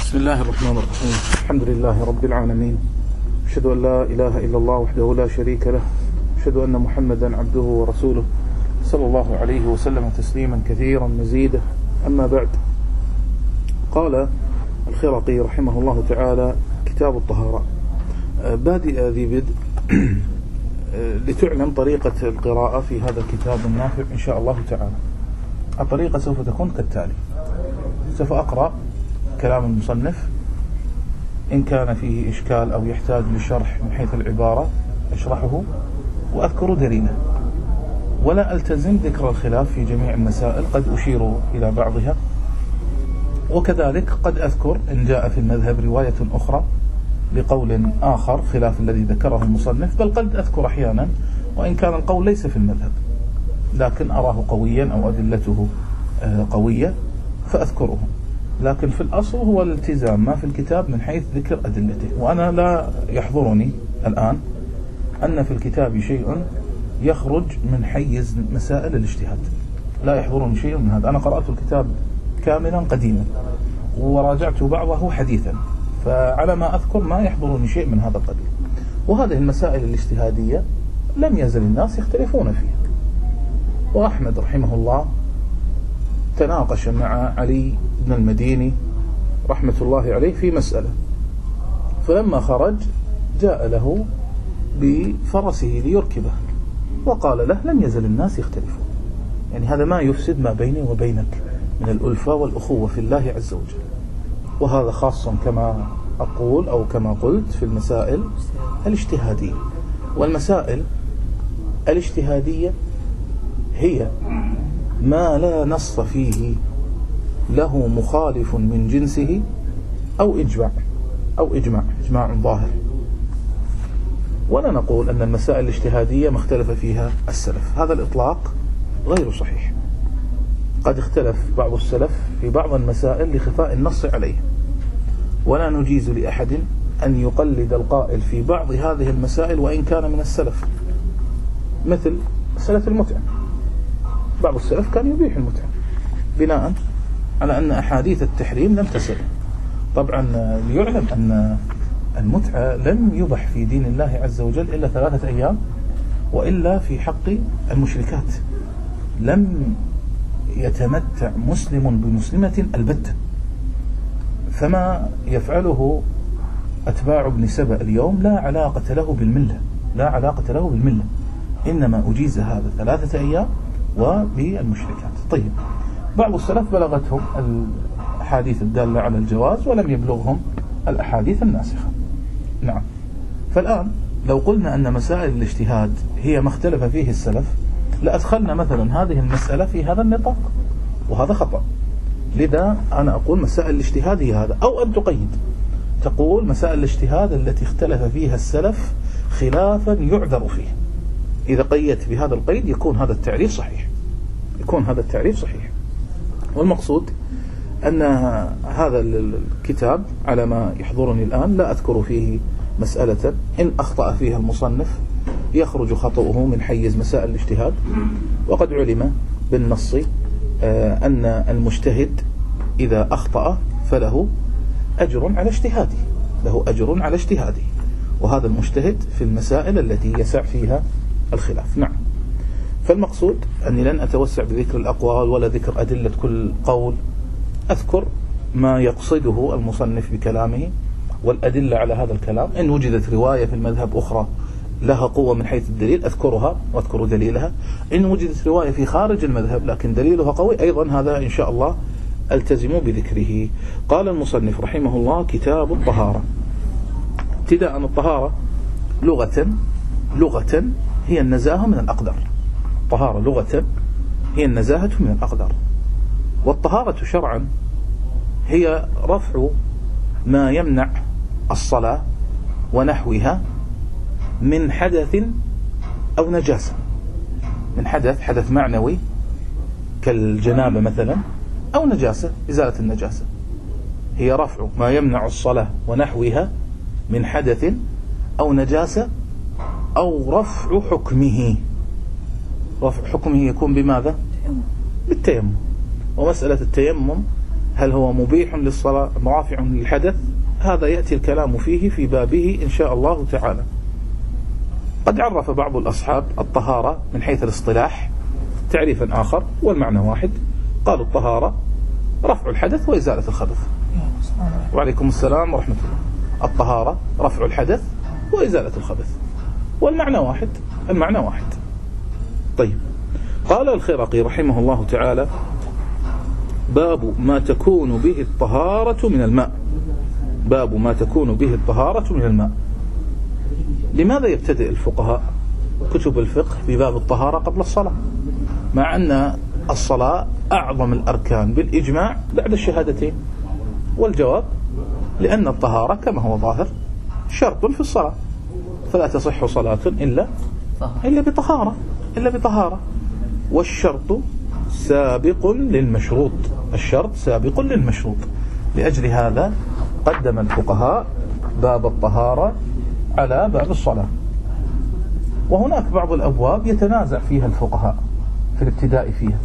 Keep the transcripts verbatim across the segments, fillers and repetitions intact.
بسم الله الرحمن الرحيم. الحمد لله رب العالمين، أشهد أن لا إله إلا الله وحده لا شريك له، أشهد أن محمدا عبده ورسوله صلى الله عليه وسلم تسليما كثيرا مزيدا. أما بعد، قال الخرقي رحمه الله تعالى: كتاب الطهارة. بادئ ذي بدء لتعلم طريقة القراءة في هذا الكتاب النافع إن شاء الله تعالى. الطريقة سوف تكون كالتالي: سوف أقرأ كلام المصنف، إن كان فيه إشكال أو يحتاج لشرح من حيث العبارة أشرحه وأذكر دليله، ولا ألتزم ذكر الخلاف في جميع المسائل، قد أشير إلى بعضها، وكذلك قد أذكر إن جاء في المذهب رواية أخرى لقول آخر خلاف الذي ذكره المصنف، بل قد أذكر أحيانا وإن كان القول ليس في المذهب لكن أراه قويا أو أدلته قوية فأذكره. لكن في الأصل هو الالتزام ما في الكتاب من حيث ذكر أدلته. وأنا لا يحضرني الآن أن في الكتاب شيء يخرج من حيز مسائل الاجتهاد، لا يحضرني شيء من هذا. أنا قرأت الكتاب كاملا قديما وراجعت بعضه حديثا، فعلى ما أذكر ما يحضرني شيء من هذا القبيل. وهذه المسائل الاجتهادية لم يزل الناس يختلفون فيها. وأحمد رحمه الله تناقش مع علي بن المديني رحمة الله عليه في مسألة، فلما خرج جاء له بفرسه ليركبه وقال له: لم يزل الناس يختلفون. يعني هذا ما يفسد ما بيني وبينك من الألفة والأخوة في الله عز وجل. وهذا خاص كما أقول أو كما قلت في المسائل الاجتهادية. والمسائل الاجتهادية هي ما لا نص فيه له مخالف من جنسه أو إجماع أو إجماع إجماع ظاهر. ولا نقول أن المسائل الاجتهادية ما اختلف فيها السلف، هذا الإطلاق غير صحيح. قد اختلف بعض السلف في بعض المسائل لخفاء النص عليه، ولا نجيز لأحد أن يقلد القائل في بعض هذه المسائل وإن كان من السلف، مثل مسألة المتعة. بعض السلف كان يبيح المتعة بناء على أن أحاديث التحريم لم تصل. طبعا ليعلم أن المتعة لم يبح في دين الله عز وجل إلا ثلاثة أيام، وإلا في حق المشركات لم يتمتع مسلم بمسلمة البتة. فما يفعله أتباع ابن سبأ اليوم لا علاقة له بالملة، لا علاقة له بالملة، إنما أجيز هذا ثلاثة أيام وبالمشركات. طيب، بعض السلف بلغتهم الأحاديث الدالة على الجواز ولم يبلغهم الأحاديث الناسخة. نعم. فالآن لو قلنا أن مسائل الاجتهاد هي ما اختلف فيه السلف لأدخلنا مثلا هذه المسألة في هذا النطاق، وهذا خطأ. لذا أنا أقول مسائل الاجتهاد هي هذا، أو أن تقيد تقول مسائل الاجتهاد التي اختلف فيها السلف خلافا يعذر فيه. إذا قيدت بهذا القيد يكون هذا التعريف صحيح، يكون هذا التعريف صحيح. والمقصود أن هذا الكتاب على ما يحضرني الآن لا أذكر فيه مسألة إن أخطأ فيها المصنف يخرج خطأه من حيز مسائل الاجتهاد. وقد علم بالنص أن المجتهد إذا أخطأ فله أجر على اجتهاده، له أجر على اجتهاده، وهذا المجتهد في المسائل التي يسع فيها الخلاف. نعم. فالمقصود أني لن أتوسع بذكر الأقوال ولا ذكر أدلة كل قول، أذكر ما يقصده المصنف بكلامه والأدلة على هذا الكلام. إن وجدت رواية في المذهب أخرى لها قوة من حيث الدليل أذكرها وأذكر دليلها. إن وجدت رواية في خارج المذهب لكن دليلها قوي أيضا هذا إن شاء الله ألتزم بذكره. قال المصنف رحمه الله: كتاب الطهارة. ابتداء الطهارة لغة لغة هي النزاهة من الأقدار. طهارة لغة هي النزاهة من الأقدار. والطهارة شرعا هي رفع ما يمنع الصلاة ونحوها من حدث أو نجاسة، من حدث حدث معنوي كالجنابة مثلا، أو نجاسة إزالة النجاسة. هي رفع ما يمنع الصلاة ونحوها من حدث أو نجاسة، أو رفع حكمه. رفع حكمه يكون بماذا؟ بالتيمم. ومسألة التيمم هل هو مبيح للصلاة رافع للحدث؟ هذا يأتي الكلام فيه في بابه إن شاء الله تعالى. قد عرف بعض الأصحاب الطهارة من حيث الاصطلاح تعريفا آخر والمعنى واحد. قالوا الطهارة رفع الحدث وإزالة الخبث. وعليكم السلام ورحمة الله. الطهارة رفع الحدث وإزالة الخبث والمعنى واحد، المعنى واحد. طيب، قال الخرقي رحمه الله تعالى: باب ما تكون به الطهارة من الماء. باب ما تكون به الطهارة من الماء. لماذا يبتدئ الفقهاء كتب الفقه بباب الطهارة قبل الصلاة، مع أن الصلاة أعظم الأركان بالإجماع بعد الشهادتين؟ والجواب: لأن الطهارة كما هو ظاهر شرط في الصلاة، فلا تصح صلاة إلا إلا بطهارة إلا بطهارة والشرط سابق للمشروط. الشرط سابق للمشروط. لأجل هذا قدم الفقهاء باب الطهارة على باب الصلاة. وهناك بعض الأبواب يتنازع فيها الفقهاء في الابتداء فيها،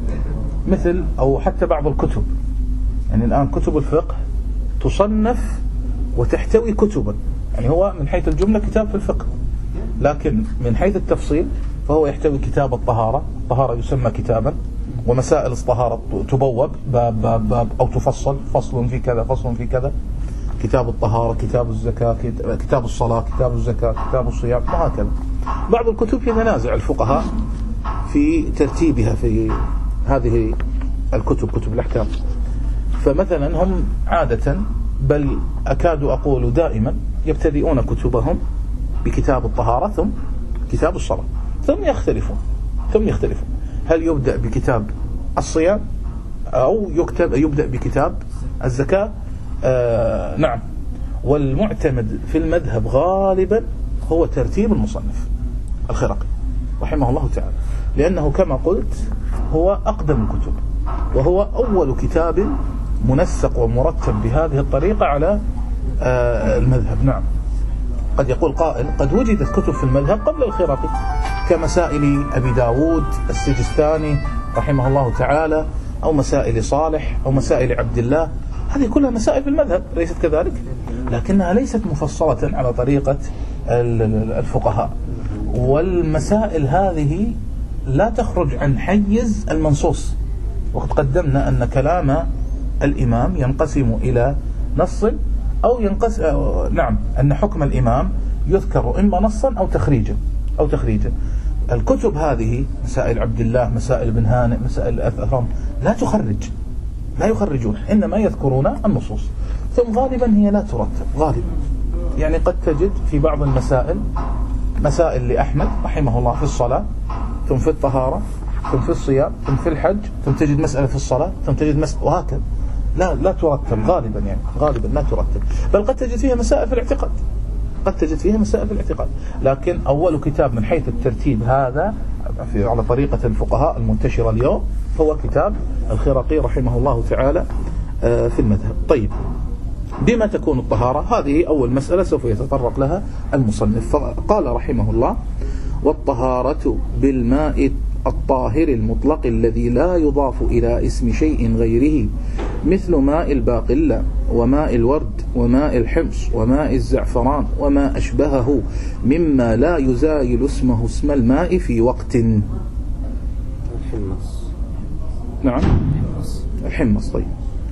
مثل أو حتى بعض الكتب. يعني الآن كتب الفقه تصنف وتحتوي كتبا، يعني هو من حيث الجملة كتاب في الفقه، لكن من حيث التفصيل فهو يحتوي كتاب الطهارة. الطهارة يسمى كتابا، ومسائل الطهارة تبوب باب باب باب أو تفصل، فصل في كذا فصل في كذا. كتاب الطهارة، كتاب الزكاة، كتاب الصلاة، كتاب الزكاة، كتاب الصيام، وهكذا. بعض الكتب يتنازع الفقهاء في ترتيبها في هذه الكتب، كتب الأحكام. فمثلا هم عادة، بل أكاد أقول دائما، يبتدئون كتبهم بكتاب الطهارة ثم كتاب الصلاة، ثم يختلفون ثم يختلفون هل يبدأ بكتاب الصيام أو يكتب يبدأ بكتاب الزكاة. آه نعم. والمعتمد في المذهب غالبا هو ترتيب المصنف الخرقي رحمه الله تعالى، لأنه كما قلت هو أقدم الكتب، وهو أول كتاب منسق ومرتب بهذه الطريقة على آه المذهب. نعم. قد يقول قائل: قد وجدت كتب في المذهب قبل الخرقي كمسائل أبي داود السجستاني رحمه الله تعالى، أو مسائل صالح، أو مسائل عبد الله. هذه كلها مسائل في المذهب، ليست كذلك؟ لكنها ليست مفصلة على طريقة الفقهاء. والمسائل هذه لا تخرج عن حيز المنصوص. وقد قدمنا أن كلام الإمام ينقسم إلى نص أو ينقسم نعم أن حكم الإمام يذكر إما نصا أو تخريجا أو تخريجا. الكتب هذه مسائل عبد الله، مسائل ابن هانئ، مسائل الأثرم، لا تخرج، لا يخرجون، إنما يذكرون النصوص. ثم غالبا هي لا ترتب غالبا. يعني قد تجد في بعض المسائل مسائل لأحمد رحمه الله في الصلاة، ثم في الطهارة، ثم في الصيام، ثم في الحج، ثم تجد مسألة في الصلاة، ثم تجد مسألة، وهكذا. لا لا ترتب غالبا، يعني غالبا لا ترتب. بل قد تجد فيها مسائل في الاعتقاد، قد تجد فيها مسائل في الاعتقاد. لكن أول كتاب من حيث الترتيب هذا في على طريقة الفقهاء المنتشرة اليوم هو كتاب الخرقي رحمه الله تعالى في المذهب. طيب، بما تكون الطهارة؟ هذه أول مسألة سوف يتطرق لها المصنف. قال رحمه الله: والطهارة بالماء الطاهر المطلق الذي لا يضاف إلى اسم شيء غيره، مثل ماء الباقلة وماء الورد وماء الحمص وماء الزعفران وما أشبهه، مما لا يزايل اسمه اسم الماء في وقت. الحمص. نعم، الحمص. طيب،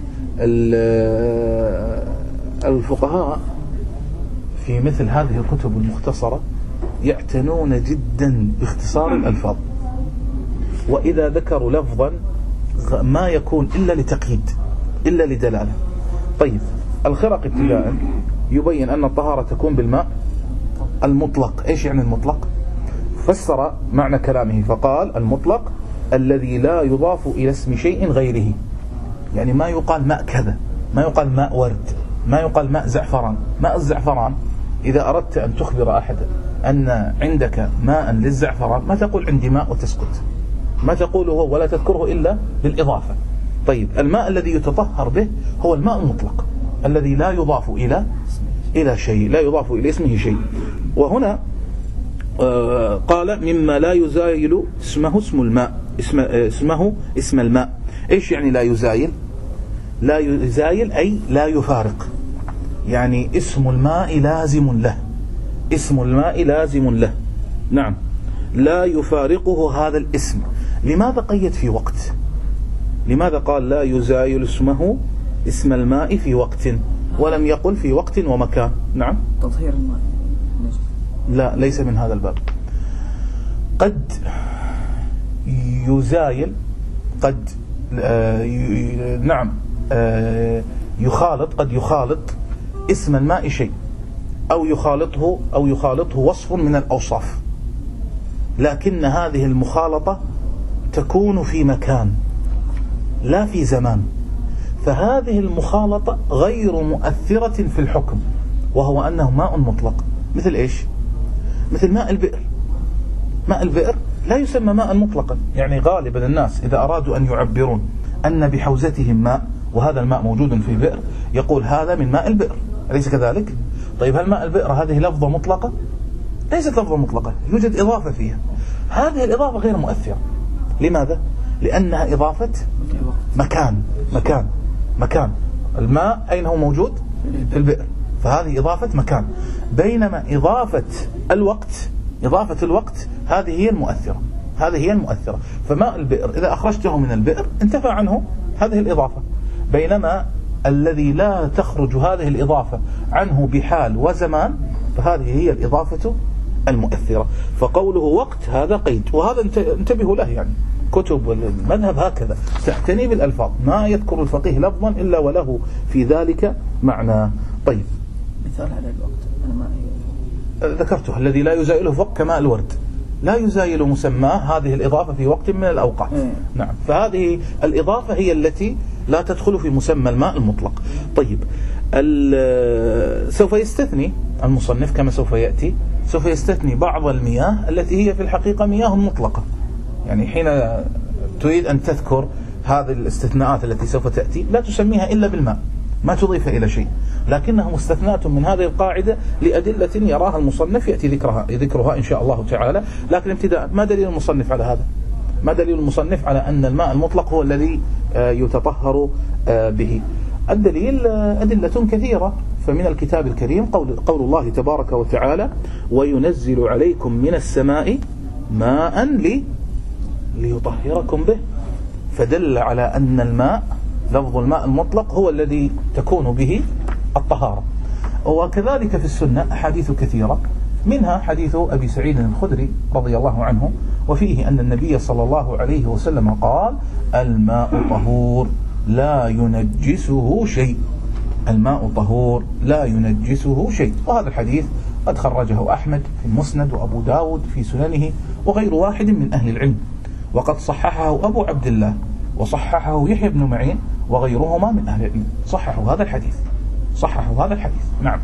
الفقهاء في مثل هذه الكتب المختصرة يعتنون جدا باختصار الألفاظ، وإذا ذكروا لفظا ما يكون إلا لتقييد، إلا لدلالة. طيب، الخرقي ابتداء يبين أن الطهارة تكون بالماء المطلق. إيش يعني المطلق؟ فسر معنى كلامه فقال: المطلق الذي لا يضاف إلى اسم شيء غيره. يعني ما يقال ماء كذا، ما يقال ماء ورد، ما يقال ماء زعفران. ماء الزعفران إذا أردت أن تخبر أحدا أن عندك ماء للزعفران ما تقول عندي ماء وتسكت، ما تقوله ولا تذكره إلا بالإضافة. طيب، الماء الذي يتطهر به هو الماء المطلق الذي لا يضاف إلى إلى شيء، لا يضاف إلى اسمه شيء. وهنا آه قال: مما لا يزايل اسمه اسم الماء، اسم اسمه اسم الماء. إيش يعني لا يزايل؟ لا يزايل أي لا يفارق، يعني اسم الماء لازم له، اسم الماء لازم له. نعم، لا يفارقه هذا الاسم. لماذا قيد في وقت؟ لماذا قال لا يزايل اسمه اسم الماء في وقت ولم يقل في وقت ومكان؟ نعم، تطهير الماء. لا، ليس من هذا الباب. قد يزايل، قد آه نعم آه يخالط، قد يخالط اسم الماء شيء أو يخالطه أو يخالطه وصف من الأوصاف، لكن هذه المخالطة تكون في مكان لا في زمان، فهذه المخالطة غير مؤثرة في الحكم، وهو أنه ماء مطلق. مثل إيش؟ مثل ماء البئر. ماء البئر لا يسمى ماء مطلقا، يعني غالبا الناس إذا أرادوا أن يعبرون أن بحوزتهم ماء وهذا الماء موجود في بئر يقول هذا من ماء البئر، أليس كذلك؟ طيب هل ماء البئر هذه لفظة مطلقة؟ ليست لفظة مطلقة، يوجد إضافة فيها. هذه الإضافة غير مؤثرة. لماذا؟ لأنها إضافة مكان. مكان مكان الماء أين هو موجود؟ في البئر، فهذه إضافة مكان. بينما إضافة الوقت، إضافة الوقت هذه هي المؤثرة، هذه هي المؤثرة. فماء البئر إذا أخرجته من البئر انتفى عنه هذه الإضافة، بينما الذي لا تخرج هذه الإضافة عنه بحال وزمان فهذه هي الإضافة المؤثرة. فقوله وقت هذا قيد، وهذا انتبهوا له، يعني كتب المذهب هكذا تعتني بالألفاظ، ما يذكر الفقيه لفظا إلا وله في ذلك معنى. طيب، مثال على الوقت أنا ما ذكرته، الذي لا يزايله فوق كماء الورد، لا يزايل مسماه هذه الإضافة في وقت من الأوقات. إيه. نعم، فهذه الإضافة هي التي لا تدخل في مسمى الماء المطلق. طيب، سوف يستثني المصنف كما سوف يأتي، سوف يستثني بعض المياه التي هي في الحقيقة مياه مطلقة. يعني حين تريد أن تذكر هذه الاستثناءات التي سوف تأتي لا تسميها إلا بالماء، ما تضيف إلى شيء، لكنها مستثنات من هذه القاعدة لأدلة يراها المصنف يأتي ذكرها ذكرها إن شاء الله تعالى. لكن ابتداء، ما دليل المصنف على هذا؟ ما دليل المصنف على أن الماء المطلق هو الذي يتطهر به؟ الدليل أدلة كثيرة، فمن الكتاب الكريم قول, قول الله تبارك وتعالى وينزل عليكم من السماء ماء لي ليطهركم به، فدل على أن الماء، لفظ الماء المطلق هو الذي تكون به الطهارة. وكذلك في السنة أحاديث كثيرة، منها حديث أبي سعيد الخدري رضي الله عنه، وفيه أن النبي صلى الله عليه وسلم قال الماء طهور لا ينجسه شيء، الماء طهور لا ينجسه شيء. وهذا الحديث قد خرجه أحمد في المسند وأبو داود في سننه وغير واحد من أهل العلم، وقد صححه أبو عبد الله وصححه يحيى بن معين وغيرهما من أهل العلم، صححوا هذا الحديث، صححوا هذا الحديث. نعم.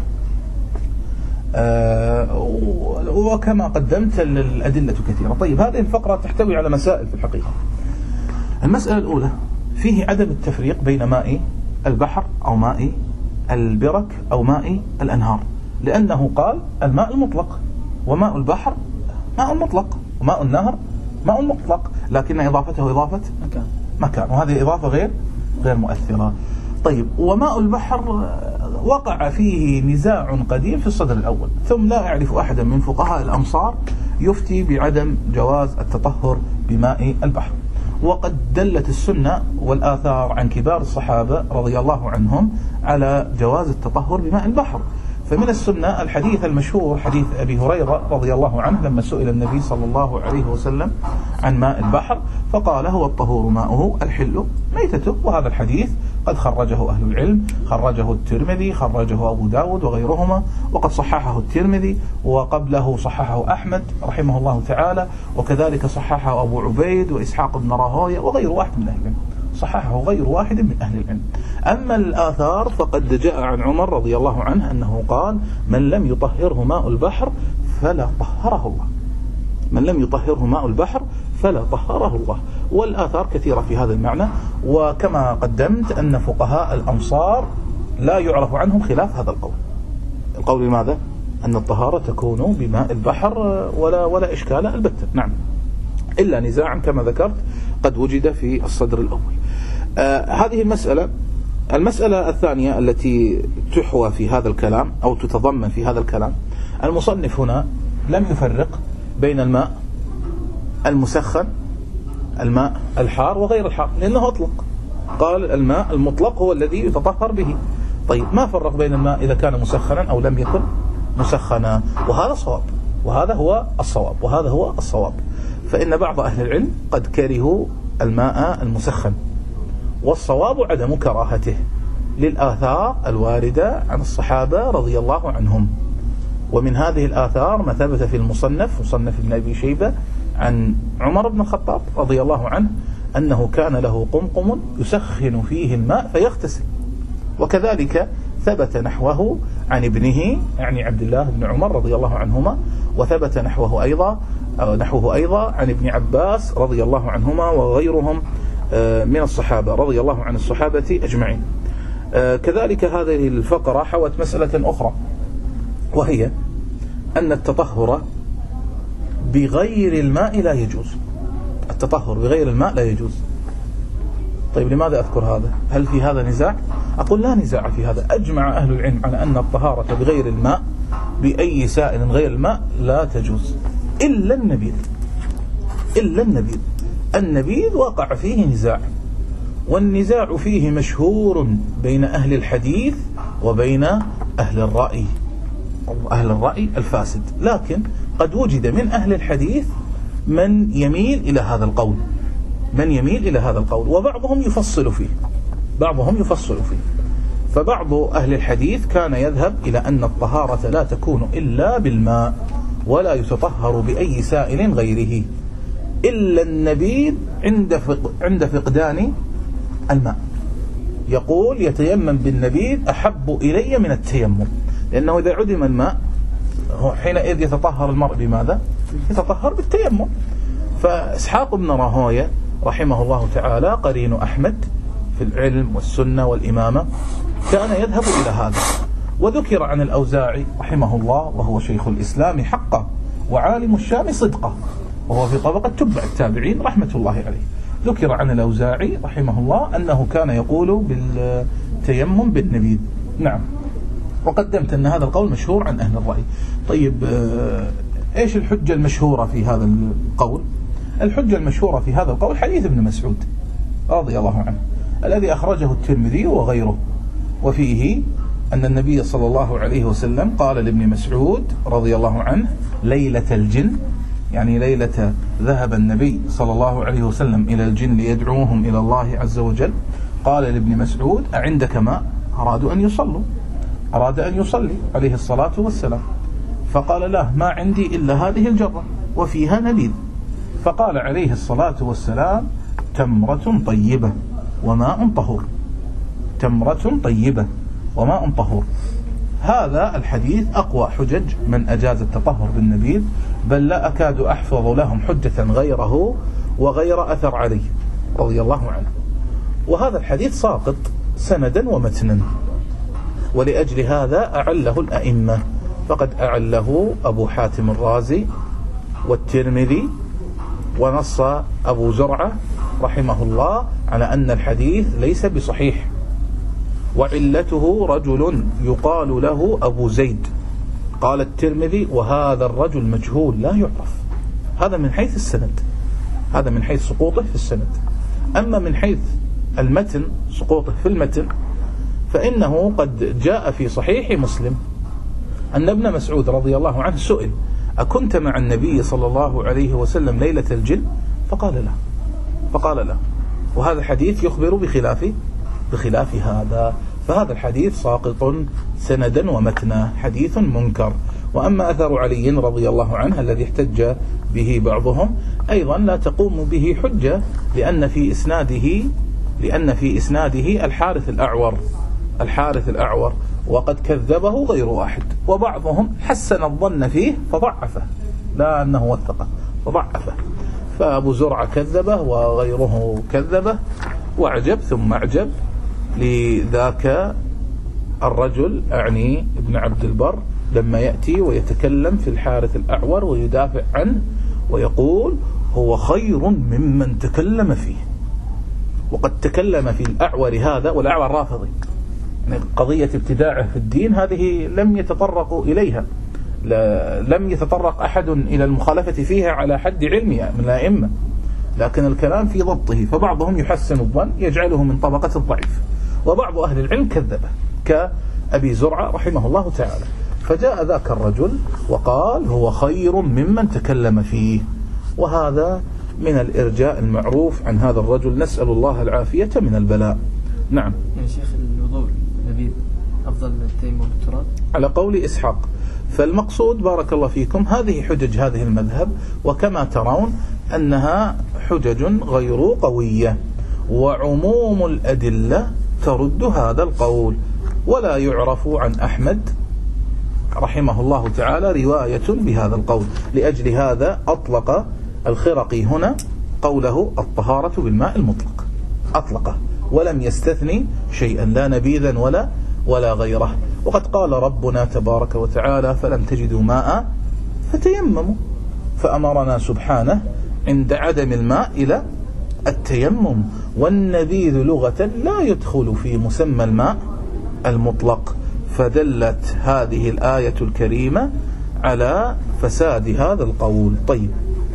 آه وكما قدمت الأدلة كثيرة. طيب، هذه الفقرة تحتوي على مسائل في الحقيقة. المسألة الأولى، فيه عدم التفريق بين ماء البحر أو ماء البرك أو ماء الأنهار، لأنه قال الماء المطلق، وماء البحر ماء مطلق، وماء النهر ماء مطلق، لكن إضافته إضافة مكان, مكان وهذه إضافة غير غير مؤثرة. طيب، وماء البحر وقع فيه نزاع قديم في الصدر الأول، ثم لا أعرف أحدا من فقهاء الأمصار يفتي بعدم جواز التطهر بماء البحر. وقد دلت السنة والآثار عن كبار الصحابة رضي الله عنهم على جواز التطهر بماء البحر. فمن السنة الحديث المشهور حديث أبي هريرة رضي الله عنه لما سئل النبي صلى الله عليه وسلم عن ماء البحر فقال هو الطهور ماؤه الحل ميتته. وهذا الحديث قد خرجه أهل العلم، خرجه الترمذي، خرجه أبو داود وغيرهما، وقد صححه الترمذي، وقبله صححه أحمد رحمه الله تعالى، وكذلك صححه أبو عبيد وإسحاق بن راهويه وغير واحد من أهل العلم، صححه غير واحد من أهل العلم. أما الآثار فقد جاء عن عمر رضي الله عنه أنه قال من لم يطهره ماء البحر فلا طهره الله، من لم يطهره ماء البحر فلا طهره الله. والآثار كثيرة في هذا المعنى. وكما قدمت أن فقهاء الأمصار لا يعرف عنهم خلاف هذا القول. القول لماذا؟ أن الطهارة تكون بماء البحر ولا ولا إشكال البتة. نعم، إلا نزاعا كما ذكرت قد وجد في الصدر الأول. آه هذه المسألة المسألة الثانية التي تحوى في هذا الكلام أو تتضمن في هذا الكلام، المصنف هنا لم يفرق بين الماء المسخن، الماء الحار وغير الحار، لأنه أطلق، قال الماء المطلق هو الذي يتطهر به. طيب ما فرق بين الماء إذا كان مسخنا أو لم يكن مسخنا، وهذا صواب، وهذا هو الصواب، وهذا هو الصواب. فإن بعض أهل العلم قد كرهوا الماء المسخن، والصواب عدم كراهته للآثار الواردة عن الصحابة رضي الله عنهم. ومن هذه الآثار ما ثبت في المصنف، مصنف ابن أبي شيبة، عن عمر بن الخطاب رضي الله عنه أنه كان له قمقم يسخن فيه الماء فيغتسل، وكذلك ثبت نحوه عن ابنه يعني عبد الله بن عمر رضي الله عنهما، وثبت نحوه أيضا أو نحوه أيضا عن ابن عباس رضي الله عنهما وغيرهم من الصحابة رضي الله عن الصحابة أجمعين. كذلك هذه الفقرة حوت مسألة أخرى، وهي أن التطهر بغير الماء لا يجوز. التطهر بغير الماء لا يجوز. طيب لماذا أذكر هذا؟ هل في هذا نزاع؟ أقول لا نزاع في هذا. أجمع أهل العلم على أن الطهارة بغير الماء بأي سائل غير الماء لا تجوز إلا النبيذ. إلا النبيذ. النبيذ وقع فيه نزاع، والنزاع فيه مشهور بين أهل الحديث وبين أهل الرأي، أهل الرأي الفاسد. لكن قد وجد من أهل الحديث من يميل إلى هذا القول، من يميل إلى هذا القول، وبعضهم يفصل فيه، بعضهم يفصل فيه. فبعض أهل الحديث كان يذهب إلى أن الطهارة لا تكون إلا بالماء، ولا يتطهر بأي سائل غيره إلا النبيذ عند عند فقدان الماء. يقول يتيمم بالنبيذ أحب إلي من التيمم، لأنه إذا عدم الماء حينئذ يتطهر المرء بماذا؟ يتطهر بالتيمم. فإسحاق بن راهويه رحمه الله تعالى قرين أحمد في العلم والسنة والإمامة كان يذهب إلى هذا. وذكر عن الأوزاعي رحمه الله وهو شيخ الإسلام حقا وعالم الشام صدقا، وهو في طبقة تبع التابعين رحمة الله عليه. ذكر عن الأوزاعي رحمه الله أنه كان يقول بالتيمم بالنبيذ. نعم، وقدمت أن هذا القول مشهور عن أهل الرأي. طيب إيش الحجة المشهورة في هذا القول؟ الحجة المشهورة في هذا القول حديث ابن مسعود رضي الله عنه الذي أخرجه الترمذي وغيره، وفيه أن النبي صلى الله عليه وسلم قال لابن مسعود رضي الله عنه ليلة الجن، يعني ليلة ذهب النبي صلى الله عليه وسلم إلى الجن ليدعوهم إلى الله عز وجل، قال لابن مسعود أعندك ماء؟ أرادوا أن يصلوا، أراد أن يصلي عليه الصلاة والسلام، فقال لا، ما عندي إلا هذه الجرة وفيها نبيذ. فقال عليه الصلاة والسلام تمرة طيبة وماء طهور، تمرة طيبة وماء طهور. هذا الحديث أقوى حجج من أجاز التطهر بالنبيذ، بل لا أكاد أحفظ لهم حجة غيره وغير أثر علي رضي الله عنه. وهذا الحديث ساقط سندا ومتنا، ولأجل هذا أعله الأئمة، فقد أعله أبو حاتم الرازي والترمذي، ونص أبو زرعة رحمه الله على أن الحديث ليس بصحيح، وعلته رجل يقال له أبو زيد. قال الترمذي وهذا الرجل مجهول لا يعرف. هذا من حيث السند، هذا من حيث سقوطه في السند. أما من حيث المتن، سقوطه في المتن، فإنه قد جاء في صحيح مسلم أن ابن مسعود رضي الله عنه سئل أكنت مع النبي صلى الله عليه وسلم ليلة الجن؟ فقال لا، فقال لا. وهذا الحديث يخبر بخلاف بخلاف هذا، فهذا الحديث ساقط سندا ومتنا، حديث منكر. وأما أثر علي رضي الله عنه الذي احتج به بعضهم أيضا لا تقوم به حجة، لأن في إسناده لأن في إسناده الحارث الأعور الحارث الأعور وقد كذبه غير واحد، وبعضهم حسن الظن فيه فضعفه، لا أنه وثقه فضعفه. فأبو زرعة كذبه وغيره كذبه، وعجب ثم أعجب لذاك الرجل، أعني ابن عبد البر، لما يأتي ويتكلم في الحارث الأعور ويدافع عنه ويقول هو خير ممن تكلم فيه، وقد تكلم في الأعور هذا، والأعور رافضي، يعني قضية ابتداعه في الدين هذه لم يتطرقوا إليها، لم يتطرق أحد إلى المخالفة فيها على حد علمها من الأئمة، لكن الكلام في ضبطه، فبعضهم يحسن الظن يجعله من طبقة الضعيف، وبعض أهل العلم كذبه كأبي زرعة رحمه الله تعالى. فجاء ذاك الرجل وقال هو خير ممن تكلم فيه، وهذا من الإرجاء المعروف عن هذا الرجل، نسأل الله العافية من البلاء. نعم. يا شيخ الوضوء اللبيب أفضل من التيمم بالتراب على قول إسحاق. فالمقصود بارك الله فيكم هذه حجج هذه المذهب، وكما ترون أنها حجج غير قوية، وعموم الأدلة ترد هذا القول، ولا يعرف عن أحمد رحمه الله تعالى رواية بهذا القول. لأجل هذا أطلق الخرقي هنا قوله الطهارة بالماء المطلق، أطلقه ولم يستثني شيئا لا نبيذا ولا ولا غيره. وقد قال ربنا تبارك وتعالى فلم تجدوا ماء فتيمموا، فأمرنا سبحانه عند عدم الماء إلى التيمم، والنبيذ لغة لا يدخل في مسمى الماء المطلق. فدلت هذه الآية الكريمة على فساد هذا القول. طيب،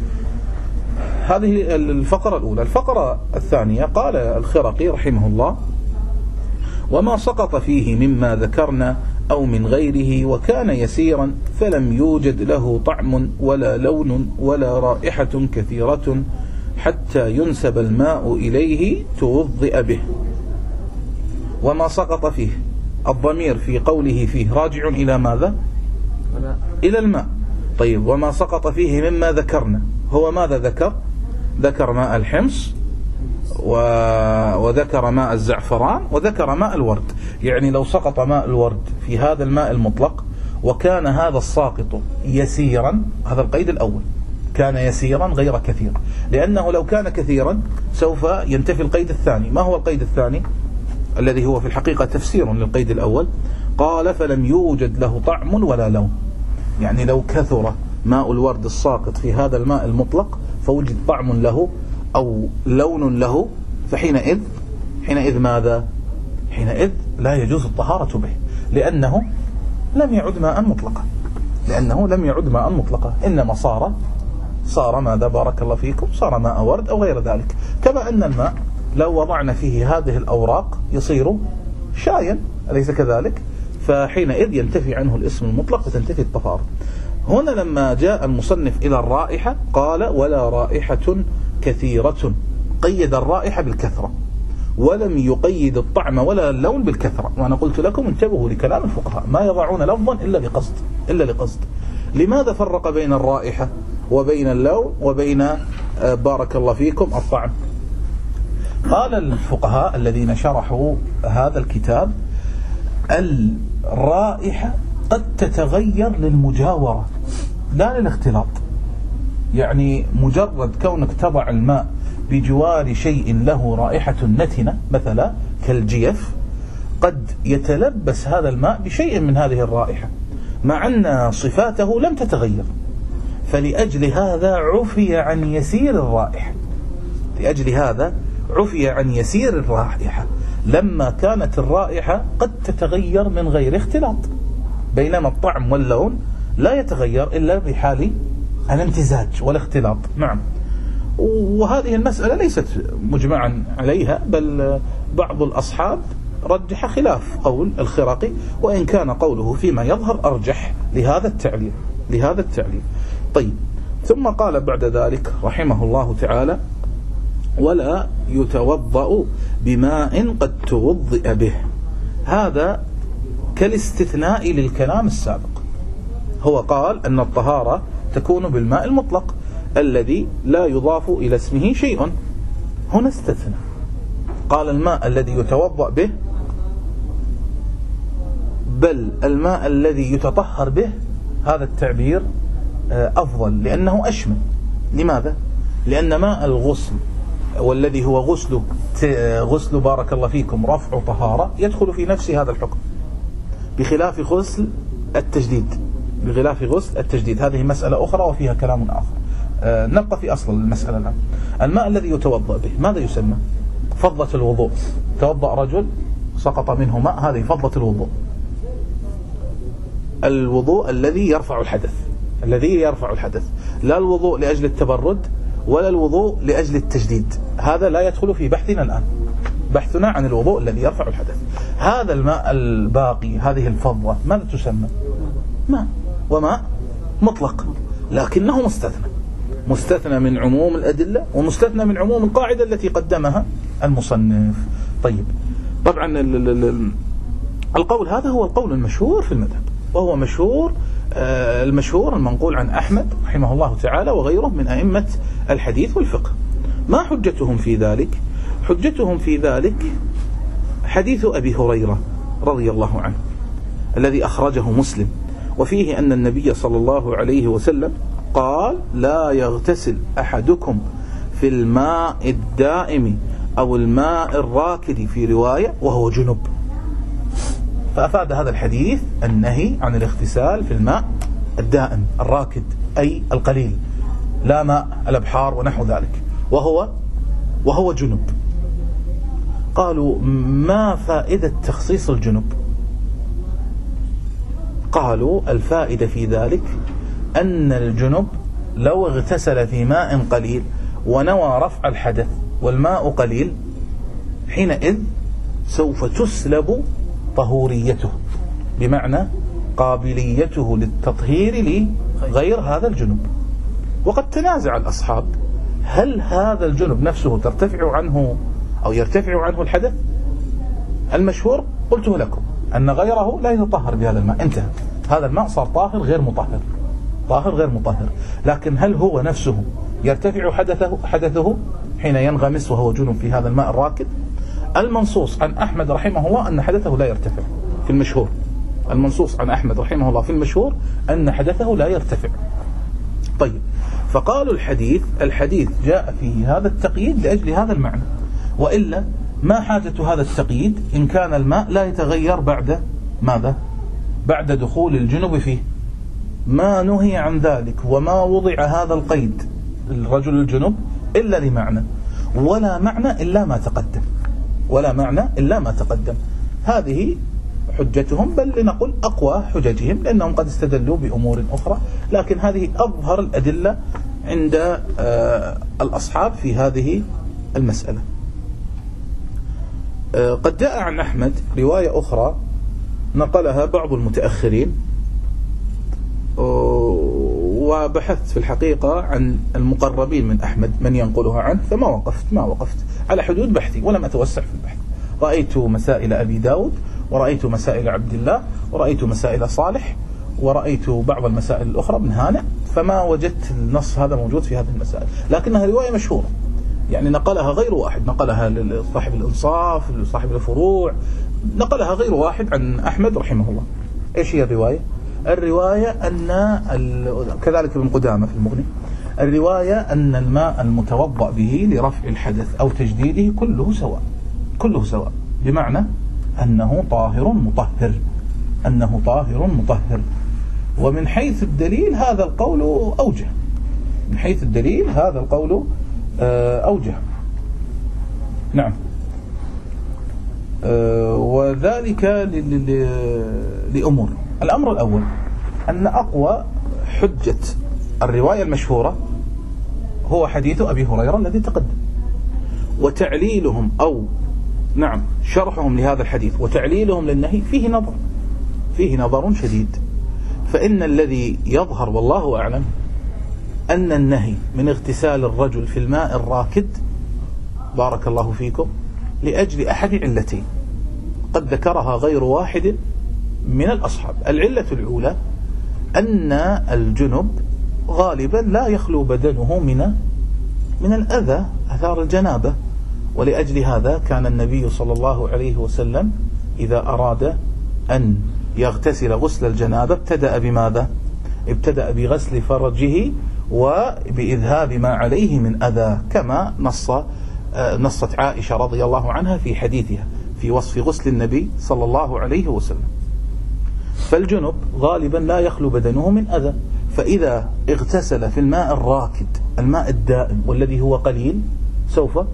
هذه الفقرة الأولى. الفقرة الثانية قال الخرقي رحمه الله وما سقط فيه مما ذكرنا أو من غيره وكان يسيرا فلم يوجد له طعم ولا لون ولا رائحة كثيرة حتى ينسب الماء إليه توضئ به. وما سقط فيه، الضمير في قوله فيه راجع إلى ماذا؟ إلى الماء. طيب، وما سقط فيه مما ذكرنا، هو ماذا ذكر؟ ذكر ماء الحمص و... وذكر ماء الزعفران وذكر ماء الورد. يعني لو سقط ماء الورد في هذا الماء المطلق وكان هذا الساقط يسيرا، هذا القيد الأول، كان يسيرا غير كثير، لأنه لو كان كثيرا سوف ينتفي القيد الثاني. ما هو القيد الثاني الذي هو في الحقيقة تفسير للقيد الأول؟ قال فلم يوجد له طعم ولا لون. يعني لو كثر ماء الورد الساقط في هذا الماء المطلق فوجد طعم له أو لون له، فحينئذ حينئذ ماذا؟ حينئذ لا يجوز الطهارة به، لأنه لم يعد ماء مطلقا، لأنه لم يعد ماء مطلقا، إنما صار صار ماذا بارك الله فيكم؟ صار ماء ورد أو غير ذلك. كما أن الماء لو وضعنا فيه هذه الأوراق يصير شايا، أليس كذلك؟ فحينئذ ينتفي عنه الاسم المطلق وتنتفي الطهارة. هنا لما جاء المصنف إلى الرائحة قال ولا رائحة كثيرة، قيد الرائحة بالكثرة ولم يقيد الطعم ولا اللون بالكثرة. وأنا قلت لكم انتبهوا لكلام الفقهاء، ما يضعون لفظا إلا لقصد إلا لقصد. لماذا فرق بين الرائحة وبين اللون وبين بارك الله فيكم الطعم؟ قال الفقهاء الذين شرحوا هذا الكتاب الرائحة قد تتغير للمجاورة لا للاختلاط. يعني مجرد كونك تضع الماء بجوار شيء له رائحة نتنة مثلا كالجيف قد يتلبس هذا الماء بشيء من هذه الرائحة مع أن صفاته لم تتغير، فلأجل هذا عفي عن يسير الرائحة، لأجل هذا عفي عن يسير الرائحة لما كانت الرائحة قد تتغير من غير اختلاط، بينما الطعم واللون لا يتغير إلا بحال الامتزاج والاختلاط. نعم. وهذه المسألة ليست مجمعا عليها، بل بعض الأصحاب رجح خلاف قول الخرقي، وإن كان قوله فيما يظهر أرجح لهذا التعليل لهذا التعليل. طيب، ثم قال بعد ذلك رحمه الله تعالى ولا يتوضأ بماء قد توضئ به. هذا كالاستثناء للكلام السابق. هو قال أن الطهارة تكون بالماء المطلق الذي لا يضاف إلى اسمه شيء. هنا استثنى، قال الماء الذي يتوضأ به، بل الماء الذي يتطهر به. هذا التعبير أفضل لأنه أشمل. لماذا؟ لأن ماء الغسل والذي هو غسل غسل بارك الله فيكم رفع طهارة يدخل في نفس هذا الحكم، بخلاف غسل التجديد بخلاف غسل التجديد هذه مسألة أخرى وفيها كلام آخر. آه نبقى في أصل المسألة الآن. الماء الذي يتوضأ به ماذا يسمى؟ فضة الوضوء، توضأ رجل سقط منه ماء، هذه فضة الوضوء، الوضوء الذي يرفع الحدث، الذي يرفع الحدث، لا الوضوء لأجل التبرد ولا الوضوء لأجل التجديد، هذا لا يدخل في بحثنا الآن، بحثنا عن الوضوء الذي يرفع الحدث. هذا الماء الباقي، هذه الفضة، ماذا تسمى؟ ماء، وماء مطلق، لكنه مستثنى، مستثنى من عموم الأدلة ومستثنى من عموم القاعدة التي قدمها المصنف. طيب، طبعا القول هذا هو القول المشهور في المذهب، وهو مشهور المشهور المنقول عن أحمد رحمه الله تعالى وغيره من أئمة الحديث والفقه. ما حجتهم في ذلك؟ حجتهم في ذلك حديث أبي هريرة رضي الله عنه الذي أخرجه مسلم، وفيه أن النبي صلى الله عليه وسلم قال: لا يغتسل أحدكم في الماء الدائم أو الماء الراكد في رواية وهو جنب. فأفاد هذا الحديث النهي عن الاغتسال في الماء الدائم الراكد، أي القليل، لا ماء الأبحار ونحو ذلك، وهو وهو جنب. قالوا: ما فائدة تخصيص الجنب؟ قالوا: الفائدة في ذلك أن الجنب لو اغتسل في ماء قليل ونوى رفع الحدث والماء قليل، حينئذ سوف تسلب طهوريته، بمعنى قابليته للتطهير لغير هذا الجنب. وقد تنازع الأصحاب هل هذا الجنب نفسه ترتفع عنه أو يرتفع عنه الحدث. المشهور قلته لكم أن غيره لا يطهر بهذا الماء، انتهى، هذا الماء صار طاهر غير مطهر، طاهر غير مطهر. لكن هل هو نفسه يرتفع حدثه حدثه حين ينغمس وهو جنب في هذا الماء الراكد؟ المنصوص عن أحمد رحمه الله أن حدثه لا يرتفع في المشهور، المنصوص عن أحمد رحمه الله في المشهور أن حدثه لا يرتفع. طيب، فقالوا الحديث الحديث جاء فيه هذا التقييد لأجل هذا المعنى، وإلا ما حاجة هذا التقييد إن كان الماء لا يتغير بعد ماذا؟ بعد دخول الجنب فيه. ما نهي عن ذلك وما وضع هذا القيد الرجل الجنب إلا لمعنى، ولا معنى إلا ما تقدم، ولا معنى إلا ما تقدم. هذه حجتهم، بل لنقل أقوى حججهم، لأنهم قد استدلوا بأمور أخرى، لكن هذه أظهر الأدلة عند الأصحاب في هذه المسألة. قد جاء عن أحمد رواية أخرى نقلها بعض المتأخرين، وبحثت في الحقيقة عن المقربين من أحمد من ينقلها عنه، فما وقفت ما وقفت على حدود بحثي ولم أتوسع في البحث. رأيت مسائل أبي داود، ورأيت مسائل عبد الله، ورأيت مسائل صالح، ورأيت بعض المسائل الأخرى من هانئ، فما وجدت النص هذا موجود في هذه المسائل، لكنها رواية مشهورة، يعني نقلها غير واحد، نقلها لصاحب الإنصاف، لصاحب الفروع، نقلها غير واحد عن أحمد رحمه الله. إيش هي الرواية؟ الرواية أن كذلك ابن قدامة في المغني، الرواية أن الماء المتوضأ به لرفع الحدث أو تجديده كله سواء، كله سواء، بمعنى أنه طاهر مطهر، أنه طاهر مطهر. ومن حيث الدليل هذا القول أوجه، من حيث الدليل هذا القول أوجه. نعم. وذلك لأمور. الأمر الأول أن أقوى حجة الرواية المشهورة هو حديث أبي هريرة الذي تقدم، وتعليلهم أو نعم شرحهم لهذا الحديث وتعليلهم للنهي فيه نظر، فيه نظر شديد. فإن الذي يظهر والله أعلم أن النهي من اغتسال الرجل في الماء الراكد، بارك الله فيكم، لأجل أحد علتين قد ذكرها غير واحد من الأصحاب. العلة الأولى أن الجنب غالبا لا يخلو بدنه من من الأذى، أثار الجنابة، ولأجل هذا كان النبي صلى الله عليه وسلم إذا أراد أن يغتسل غسل الجنابة ابتدأ بماذا؟ ابتدأ بغسل فرجه وبإذهاب ما عليه من أذى، كما نص نصت عائشة رضي الله عنها في حديثها في وصف غسل النبي صلى الله عليه وسلم. فالجنب غالبا لا يخلو بدنه من أذى، فإذا اغتسل في الماء الراكد الماء الدائم والذي هو قليل سوف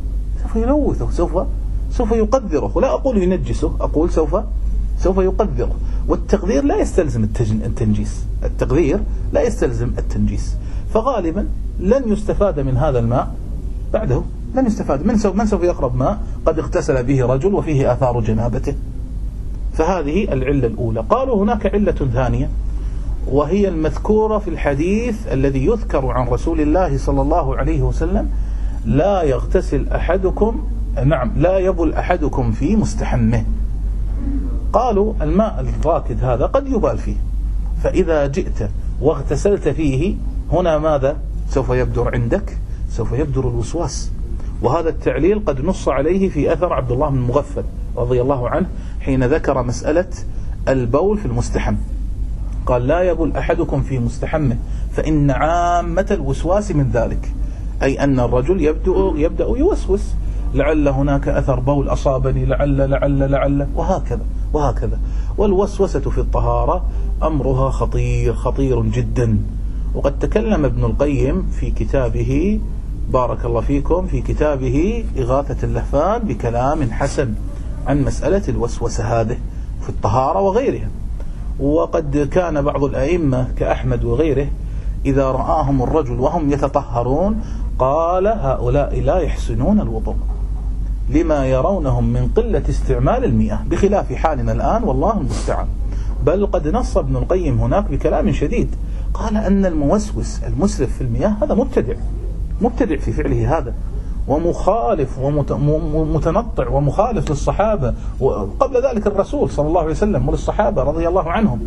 سوف يلوثه، سوف سوف يقذره، ولا أقول ينجسه، أقول سوف سوف يقذره. والتقذير لا يستلزم التنجيس، التقذير لا يستلزم التنجيس، فغالبا لن يستفاد من هذا الماء بعده، لن يستفاد. من سوف, من سوف يقرب ماء قد اغتسل به رجل وفيه آثار جنابته؟ فهذه العلة الأولى. قالوا هناك علة ثانية، وهي المذكورة في الحديث الذي يذكر عن رسول الله صلى الله عليه وسلم: لا يغتسل أحدكم، نعم لا يبل أحدكم في مستحمه. قالوا الماء الراكد هذا قد يبال فيه، فإذا جئت واغتسلت فيه هنا ماذا سوف يبدر عندك؟ سوف يبدر الوسواس. وهذا التعليل قد نص عليه في أثر عبد الله بن مغفل رضي الله عنه حين ذكر مسألة البول في المستحم، قال: لا يبول أحدكم في مستحمه فإن عامة الوسواس من ذلك، أي أن الرجل يبدأ, يبدأ يوسوس، لعل هناك أثر بول أصابني، لعل لعل لعل وهكذا وهكذا. والوسوسة في الطهارة أمرها خطير خطير جدا. وقد تكلم ابن القيم في كتابه، بارك الله فيكم، في كتابه إغاثة اللهفان بكلام حسن عن مسألة الوسوسة هذه في الطهارة وغيرها. وقد كان بعض الأئمة كأحمد وغيره إذا رآهم الرجل وهم يتطهرون قال: هؤلاء لا يحسنون الوضوء لما يرونهم من قلة استعمال المياه، بخلاف حالنا الآن والله المستعان. بل قد نص ابن القيم هناك بكلام شديد، قال أن الموسوس المسرف في المياه هذا مبتدع مبتدع في فعله هذا، ومخالف ومتنطع ومخالف للصحابة وقبل ذلك الرسول صلى الله عليه وسلم وللصحابة رضي الله عنهم.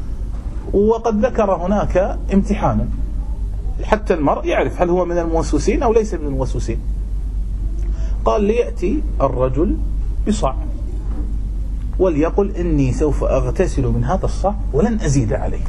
وقد ذكر هناك امتحانا حتى المرء يعرف هل هو من الموسوسين أو ليس من الموسوسين. قال: ليأتي الرجل بصاع وليقل: إني سوف أغتسل من هذا الصاع ولن أزيد عليه،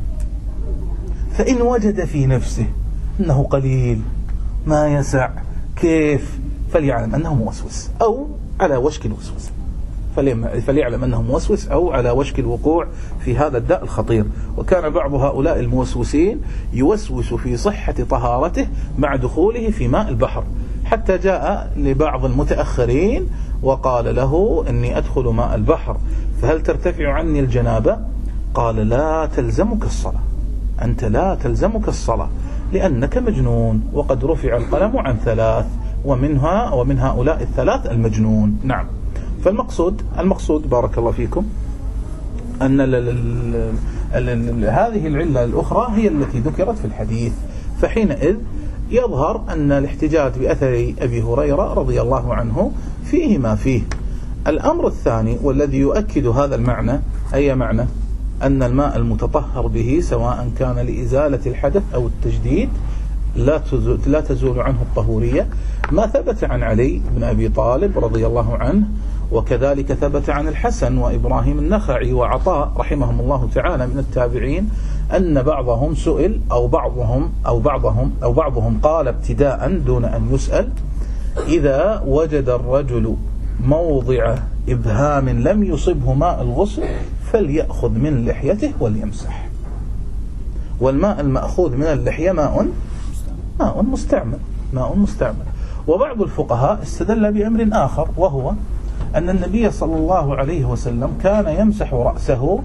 فإن وجد في نفسه أنه قليل ما يسع كيف، فليعلم أنه موسوس أو على وشك الوسوس، فليعلم أنه موسوس أو على وشك الوقوع في هذا الداء الخطير. وكان بعض هؤلاء الموسوسين يوسوس في صحة طهارته مع دخوله في ماء البحر، حتى جاء لبعض المتأخرين وقال له: إني أدخل ماء البحر فهل ترتفع عني الجنابة؟ قال: لا تلزمك الصلاة، أنت لا تلزمك الصلاة لأنك مجنون، وقد رفع القلم عن ثلاث ومنها ومن هؤلاء الثلاث المجنون. نعم. فالمقصود المقصود بارك الله فيكم أن ال ال ال ال هذه العلة الأخرى هي التي ذكرت في الحديث، فحينئذ يظهر أن الاحتجاج بأثر أبي هريرة رضي الله عنه فيه ما فيه. الأمر الثاني والذي يؤكد هذا المعنى، أي معنى؟ أن الماء المتطهر به سواء كان لإزالة الحدث أو التجديد لا تزول, لا تزول عنه الطهورية، ما ثبت عن علي بن أبي طالب رضي الله عنه، وكذلك ثبت عن الحسن وإبراهيم النخعي وعطاء رحمهم الله تعالى من التابعين أن بعضهم سئل أو بعضهم أو بعضهم أو بعضهم قال ابتداء دون أن يسأل: إذا وجد الرجل موضع إبهام لم يصبه ماء الغسل فليأخذ من لحيته وليمسح. والماء المأخوذ من اللحية ماء ماء مستعمل ماء مستعمل. وبعض الفقهاء استدل بأمر آخر، وهو أن النبي صلى الله عليه وسلم كان يمسح رأسه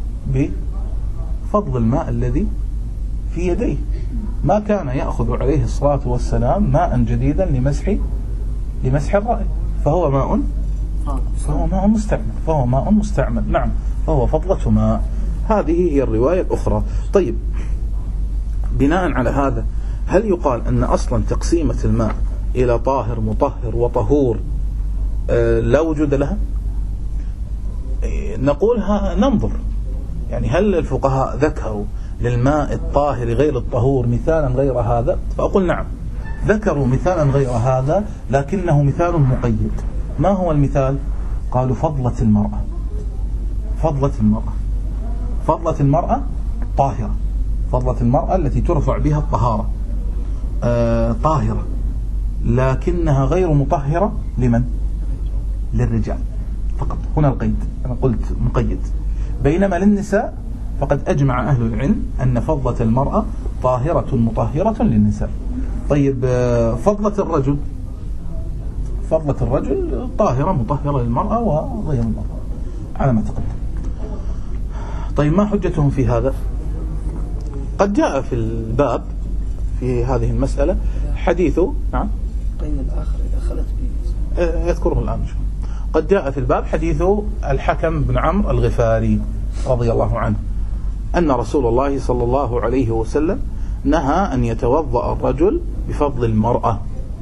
بفضل الماء الذي في يديه، ما كان يأخذ عليه الصلاة والسلام ماء جديدا لمسح لمسح الرأس، فهو ماء فهو ماء مستعمل فهو ماء مستعمل نعم، فهو فضلة ماء. هذه هي الرواية الأخرى. طيب، بناء على هذا هل يقال أن أصلا تقسيمة الماء إلى طاهر مطهر وطهور آه لا وجود لها؟ نقولها ننظر، يعني هل الفقهاء ذكروا للماء الطاهر غير الطهور مثالا غير هذا؟ فأقول نعم، ذكروا مثالا غير هذا، لكنه مثال مقيد. ما هو المثال؟ قالوا فضلة المرأة فضلة المرأة فضلة المرأة طاهرة، فضلة المرأة التي ترفع بها الطهارة آه طاهرة، لكنها غير مطهرة لمن؟ للرجال فقط. هنا القيد، أنا قلت مقيد. بينما للنساء فقد أجمع أهل العلم أن فضلة المرأة طاهرة مطهرة للنساء. طيب، فضلة الرجل فضلة الرجل طاهرة مطهرة للمرأة وغير المرأة على ما تقدم. طيب ما حجتهم في هذا؟ قد جاء في الباب في هذه المسألة حديث نعم قيد الآخر إذا خلت به يذكره الآن. قد جاء في الباب حديث الحكم بن عمرو الغفاري رضي الله عنه أن رسول الله صلى الله عليه وسلم نهى أن يتوضأ الرجل بفضل المرأة.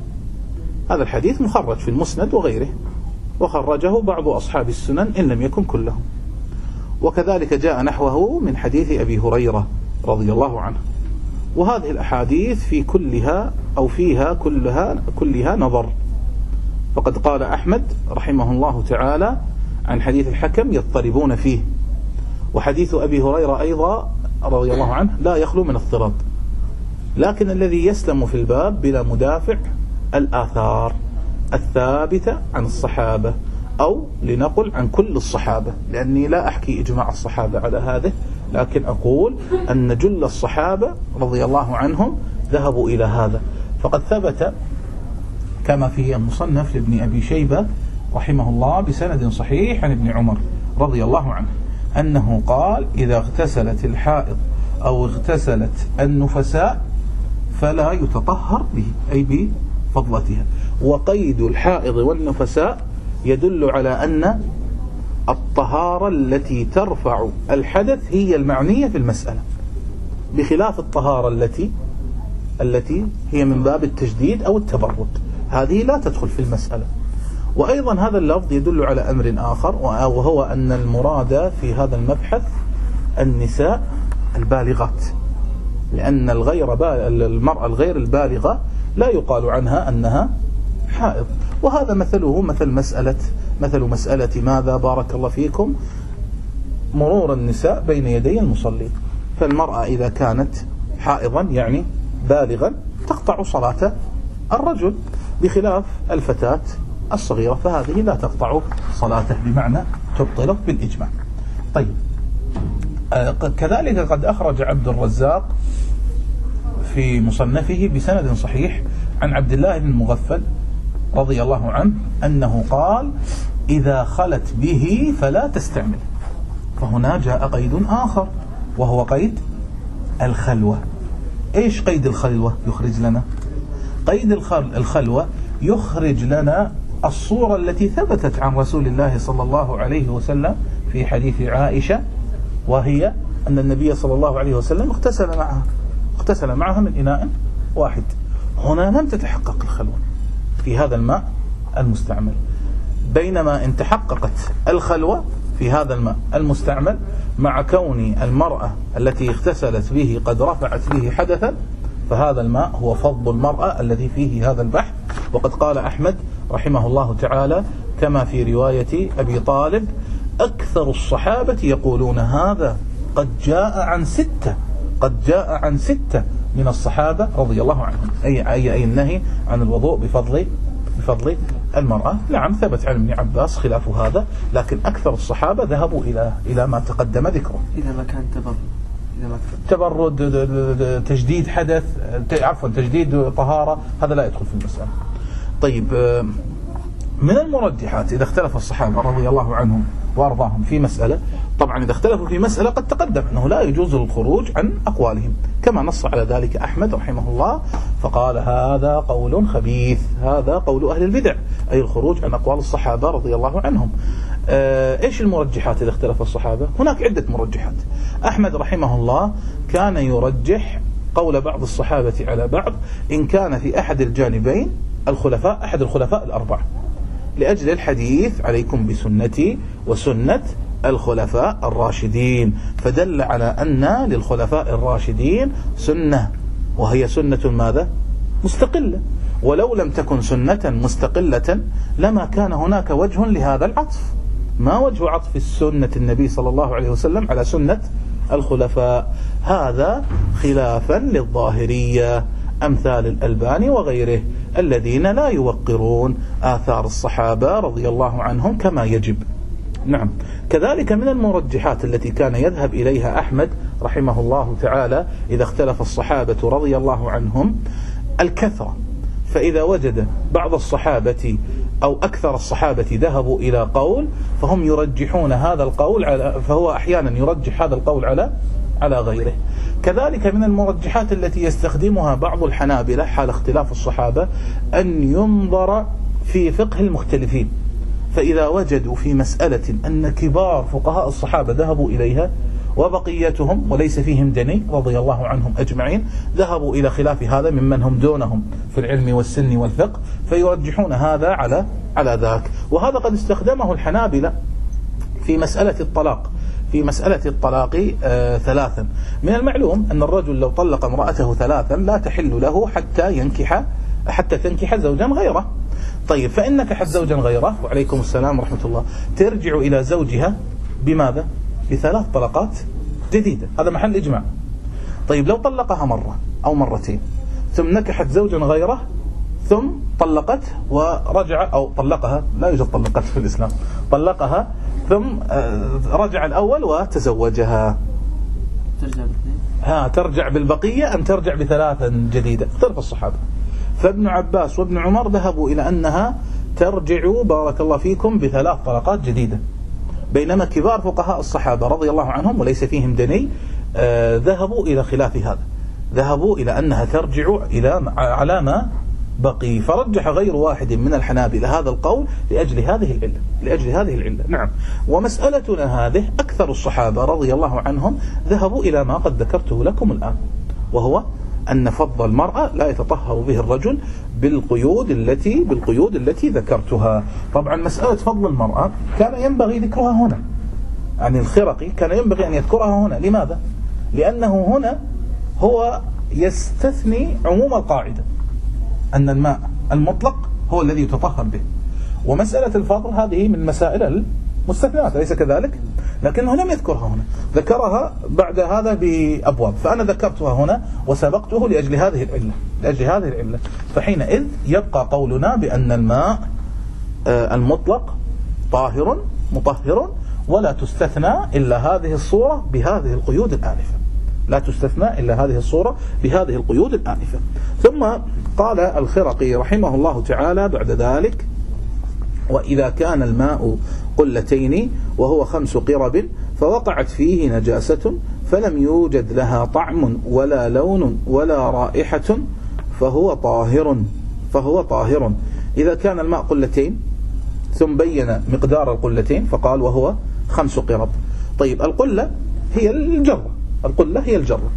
هذا الحديث مخرج في المسند وغيره، وخرجه بعض أصحاب السنن إن لم يكن كلهم. وكذلك جاء نحوه من حديث أبي هريرة رضي الله عنه. وهذه الأحاديث في كلها أو فيها كلها كلها نظر. فقد قال أحمد رحمه الله تعالى عن حديث الحكم يضطربون فيه، وحديث أبي هريرة أيضا رضي الله عنه لا يخلو من اضطراب. لكن الذي يسلم في الباب بلا مدافع الآثار الثابتة عن الصحابة، أو لنقل عن كل الصحابة، لأني لا أحكي إجماع الصحابة على هذا، لكن أقول أن جل الصحابة رضي الله عنهم ذهبوا إلى هذا. فقد ثبت كما في المصنف لابن أبي شيبة رحمه الله بسند صحيح عن ابن عمر رضي الله عنه أنه قال: إذا اغتسلت الحائض أو اغتسلت النفساء فلا يتطهر به، أي بفضلتها. وقيد الحائض والنفساء يدل على أن الطهارة التي ترفع الحدث هي المعنية في المسألة، بخلاف الطهارة التي التي هي من باب التجديد أو التبرد، هذه لا تدخل في المسألة. وأيضا هذا اللفظ يدل على أمر آخر، وهو أن المراد في هذا المبحث النساء البالغات، لأن الغير المرأة الغير البالغة لا يقال عنها أنها حائض. وهذا مثله مثل مسألة مثل مسألة ماذا بارك الله فيكم مرور النساء بين يدي المصلين. فالمرأة إذا كانت حائضا يعني بالغا تقطع صلاة الرجل، بخلاف الفتاة الصغيرة فهذه لا تقطع صلاته، بمعنى تبطله بالإجماع. طيب آه كذلك قد أخرج عبد الرزاق في مصنفه بسند صحيح عن عبد الله بن مغفل رضي الله عنه أنه قال: إذا خلت به فلا تستعمل. فهنا جاء قيد آخر وهو قيد الخلوة. إيش قيد الخلوة يخرج لنا؟ قيد الخلوة يخرج لنا الصورة التي ثبتت عن رسول الله صلى الله عليه وسلم في حديث عائشة، وهي أن النبي صلى الله عليه وسلم اغتسل معها اغتسل معها من إناء واحد. هنا لم تتحقق الخلوة في هذا الماء المستعمل، بينما إن تحققت الخلوة في هذا الماء المستعمل مع كون المرأة التي اغتسلت به قد رفعت به حدثا، فهذا الماء هو فضل المرأة الذي فيه هذا البحث. وقد قال أحمد رحمه الله تعالى كما في رواية أبي طالب: أكثر الصحابة يقولون هذا قد جاء عن ستة قد جاء عن ستة من الصحابة رضي الله عنهم، أي أي أي النهي عن الوضوء بفضل بفضل المرأة. نعم ثبت عن ابن عباس خلاف هذا، لكن أكثر الصحابة ذهبوا إلى إلى ما تقدم ذكره. إذا ما كان تبرد إذا ما تبرد تجديد حدث عفوا تجديد طهارة، هذا لا يدخل في المسألة. طيب من المرجحات إذا اختلف الصحابة رضي الله عنهم وأرضاهم في مسألة، طبعا إذا اختلفوا في مسألة قد تقدم أنه لا يجوز الخروج عن أقوالهم، كما نص على ذلك أحمد رحمه الله فقال: هذا قول خبيث، هذا قول أهل البدع، أي الخروج عن أقوال الصحابة رضي الله عنهم. آه إيش المرجحات إذا اختلف الصحابة؟ هناك عدة مرجحات. أحمد رحمه الله كان يرجح قول بعض الصحابة على بعض إن كان في أحد الجانبين الخلفاء أحد الخلفاء الأربعة، لأجل الحديث: عليكم بسنتي وسنة الخلفاء الراشدين، فدل على أن للخلفاء الراشدين سنة، وهي سنة ماذا؟ مستقلة. ولو لم تكن سنة مستقلة لما كان هناك وجه لهذا العطف. ما وجه عطف السنة النبي صلى الله عليه وسلم على سنة الخلفاء؟ هذا خلافا للظاهرية أمثال الألباني وغيره الذين لا يوقرون آثار الصحابة رضي الله عنهم كما يجب. نعم كذلك من المرجحات التي كان يذهب إليها أحمد رحمه الله تعالى إذا اختلف الصحابة رضي الله عنهم الكثرة، فإذا وجد بعض الصحابة أو أكثر الصحابة ذهبوا إلى قول فهم يرجحون هذا القول على، فهو أحيانا يرجح هذا القول على على غيره. كذلك من المرجحات التي يستخدمها بعض الحنابلة حال اختلاف الصحابة أن ينظر في فقه المختلفين، فإذا وجدوا في مسألة أن كبار فقهاء الصحابة ذهبوا إليها وبقيتهم وليس فيهم دني رضي الله عنهم أجمعين ذهبوا إلى خلاف هذا ممن هم دونهم في العلم والسن والفقه، فيرجحون هذا على على ذاك. وهذا قد استخدمه الحنابلة في مسألة الطلاق. في مسألة الطلاق آه ثلاثا، من المعلوم أن الرجل لو طلق امرأته ثلاثا لا تحل له حتى ينكح حتى تنكح زوجا غيره. طيب فإن نكحت زوجا غيره، وعليكم السلام ورحمة الله، ترجع إلى زوجها بماذا؟ بثلاث طلقات جديدة، هذا محل إجماع. طيب لو طلقها مرة أو مرتين ثم نكحت زوجا غيره ثم طلقت ورجع، أو طلقها، لا يوجد طلقت في الإسلام، طلقها ثم رجع الأول وتزوجها، ترجع ها ترجع بالبقية أم ترجع بثلاثا جديدة؟ اختلف الصحابة. فابن عباس وابن عمر ذهبوا إلى أنها ترجع بارك الله فيكم بثلاث طلقات جديدة، بينما كبار فقهاء الصحابة رضي الله عنهم وليس فيهم دني آه ذهبوا إلى خلاف هذا، ذهبوا إلى أنها ترجع إلى على ما بقي. فرجح غير واحد من الحنابلة هذا القول لأجل هذه العلة لأجل هذه العلة نعم. ومسألتنا هذه أكثر الصحابة رضي الله عنهم ذهبوا إلى ما قد ذكرته لكم الآن، وهو أن فضل المرأة لا يتطهر به الرجل بالقيود التي بالقيود التي ذكرتها. طبعا مسألة فضل المرأة كان ينبغي ذكرها هنا، يعني الخرقي كان ينبغي أن يذكرها هنا. لماذا؟ لأنه هنا هو يستثني عموم القاعدة أن الماء المطلق هو الذي يتطهر به، ومسألة الفضل هذه من مسائل المستثنات أليس كذلك؟ لكنه لم يذكرها هنا، ذكرها بعد هذا بأبواب، فأنا ذكرتها هنا وسبقته لأجل هذه العلة لأجل هذه العلة. فحينئذ يبقى قولنا بأن الماء المطلق طاهر مطهر، ولا تستثنى إلا هذه الصورة بهذه القيود الآنفة، لا تستثنى إلا هذه الصورة بهذه القيود الآنفة. ثم قال الخرقي رحمه الله تعالى بعد ذلك: وإذا كان الماء قلتين وهو خمس قرب فوقعت فيه نجاسة فلم يوجد لها طعم ولا لون ولا رائحة فهو طاهر فهو طاهر إذا كان الماء قلتين، ثم بين مقدار القلتين فقال وهو خمس قرب. طيب القلة هي الجرة، القلة هي الجرة،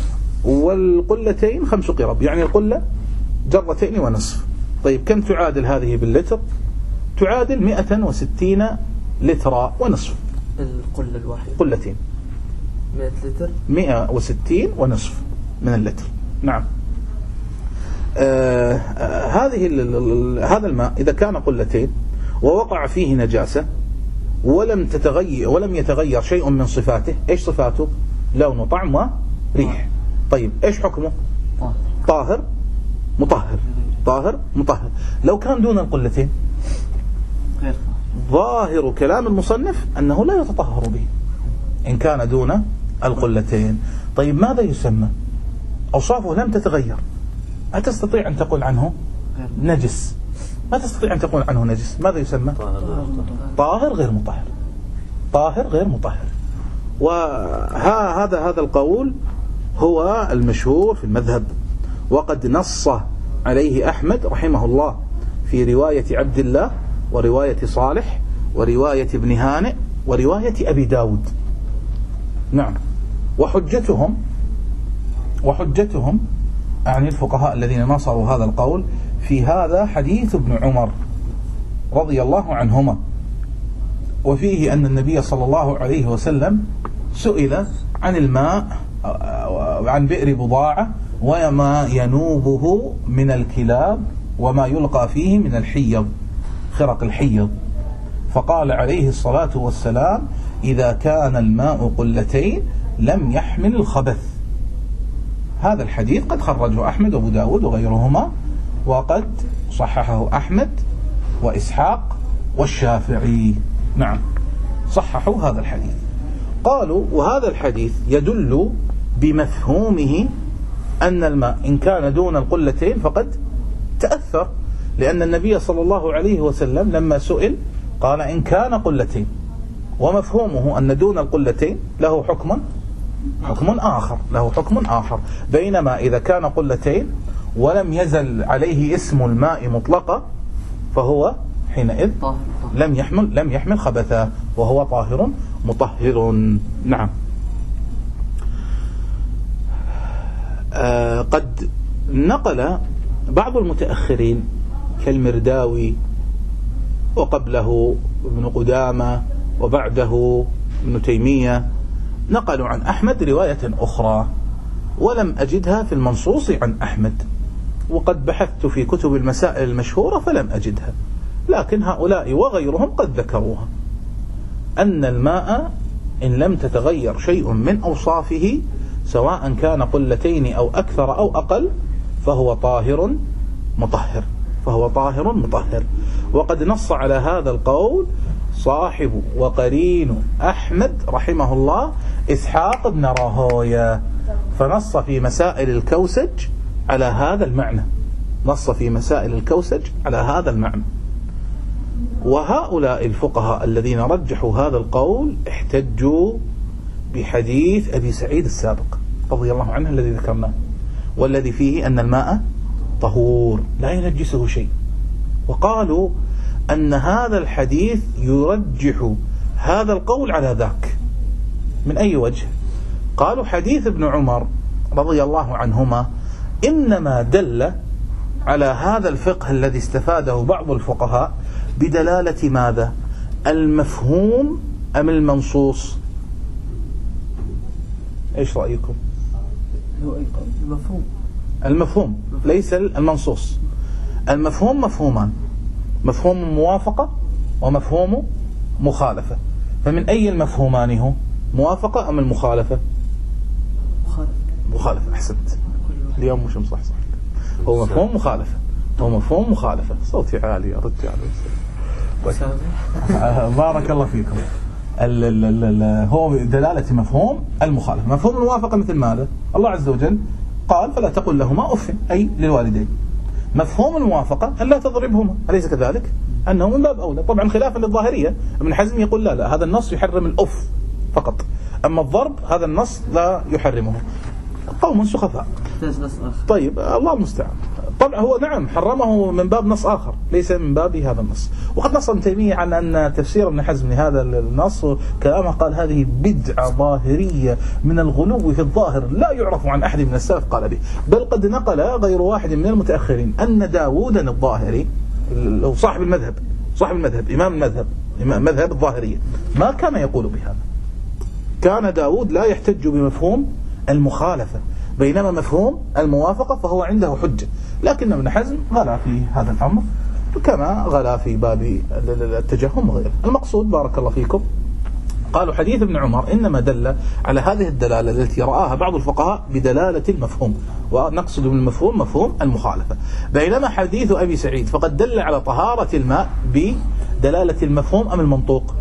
والقلتين خمس قرب، يعني القلة جرتين ونصف. طيب كم تعادل هذه باللتر؟ تعادل مئة وستين لترا ونصف. القلة الواحدة قلتين مئة لتر، مئة وستين ونصف من اللتر. نعم. آه آه هذه هذا الماء إذا كان قلتين ووقع فيه نجاسة ولم تتغير ولم يتغير شيء من صفاته، ايش صفاته؟ لون وطعم وريح. طيب ايش حكمه؟ طاهر مطهر، طاهر مطهر. لو كان دون القلتين ظاهر كلام المصنف أنه لا يتطهر به إن كان دون القلتين. طيب ماذا يسمى؟ أوصافه لم تتغير، ما تستطيع أن تقول عنه نجس، ما تستطيع أن تقول عنه نجس، ماذا يسمى؟ طاهر غير مطهر، طاهر غير مطهر. وهذا هذا القول هو المشهور في المذهب، وقد نص عليه أحمد رحمه الله في رواية عبد الله ورواية صالح ورواية ابن هانئ ورواية أبي داود. نعم. وحجتهم وحجتهم يعني الفقهاء الذين نصروا هذا القول في هذا حديث ابن عمر رضي الله عنهما، وفيه أن النبي صلى الله عليه وسلم سئل عن الماء عن بئر بضاعة وما ينوبه من الكلاب وما يلقى فيه من الحيض، خرق الحيض، فقال عليه الصلاة والسلام: إذا كان الماء قلتين لم يحمل الخبث. هذا الحديث قد خرجه أحمد وأبو داود وغيرهما، وقد صححه أحمد وإسحاق والشافعي. نعم، صححوا هذا الحديث. قالوا وهذا الحديث يدل بمفهومه أن الماء إن كان دون القلتين فقد تأثر، لأن النبي صلى الله عليه وسلم لما سئل قال إن كان قلتين، ومفهومه أن دون القلتين له حكم حكم آخر له حكم آخر بينما إذا كان قلتين ولم يزل عليه اسم الماء مطلقا فهو حينئذ لم يحمل لم يحمل خبثا وهو طاهر مطهر. نعم. آه قد نقل بعض المتأخرين كالمرداوي وقبله ابن قدامة وبعده ابن تيمية نقلوا عن أحمد رواية أخرى ولم أجدها في المنصوص عن أحمد، وقد بحثت في كتب المسائل المشهورة فلم أجدها، لكن هؤلاء وغيرهم قد ذكروها، أن الماء إن لم تتغير شيء من أوصافه سواء كان قلتين أو أكثر أو أقل فهو طاهر مطهر فهو طاهر مطهر. وقد نص على هذا القول صاحب وقرين أحمد رحمه الله إسحاق بن راهويه، فنص في مسائل الكوسج على هذا المعنى نص في مسائل الكوسج على هذا المعنى. وهؤلاء الفقهاء الذين رجحوا هذا القول احتجوا بحديث أبي سعيد السابق رضي الله عنه الذي ذكرناه، والذي فيه أن الماء طهور لا ينجسه شيء، وقالوا أن هذا الحديث يرجح هذا القول على ذاك. من أي وجه؟ قالوا حديث ابن عمر رضي الله عنهما إنما دل على هذا الفقه الذي استفاده بعض الفقهاء بدلالة ماذا؟ المفهوم أم المنصوص؟ إيش رأيكم؟ المفهوم المفهوم ليس المنصوص. المفهوم مفهومان، مفهوم موافقة ومفهوم مخالفة، فمن أي المفهومان هو؟ موافقة أم المخالفة؟ مخالفة. مخالفة. أحسنت، اليوم مش مصحصح. هو مفهوم مخالفة هو مفهوم مخالفة. صوتي عالي يا رجال. بارك الله فيكم. ال ال ال هو دلالة مفهوم المخالفة. مفهوم الموافقة مثل ماذا؟ الله عز وجل قال فلا تقل لهما أف، أي للوالدين. مفهوم الموافقة أن لا تضربهما، أليس كذلك؟ أنه من باب أولى، طبعا خلافا للظاهرية. ابن حزم يقول لا لا هذا النص يحرم الأف فقط، أما الضرب هذا النص لا يحرمه. قوم سخفاء. طيب الله المستعان. طبعا هو نعم حرمه من باب نص آخر ليس من باب هذا النص. وقد نص ابن تيمية عن أن تفسير ابن حزم لهذا النص كلامه قال هذه بدعة ظاهرية من الغلو في الظاهر لا يعرف عن أحد من السلف قال به. بل قد نقل غير واحد من المتأخرين أن داود الظاهري صاحب المذهب صاحب المذهب إمام المذهب إمام مذهب الظاهرية ما كان يقول بهذا. كان داود لا يحتج بمفهوم المخالفة، بينما مفهوم الموافقة فهو عنده حجة. لكن ابن حزم غلا في هذا الأمر كما غلا في باب التجهم وغيره. المقصود بارك الله فيكم قالوا حديث ابن عمر إنما دل على هذه الدلالة التي رآها بعض الفقهاء بدلالة المفهوم، ونقصد بالمفهوم مفهوم المخالفة، بينما حديث أبي سعيد فقد دل على طهارة الماء بدلالة المفهوم أم المنطوق.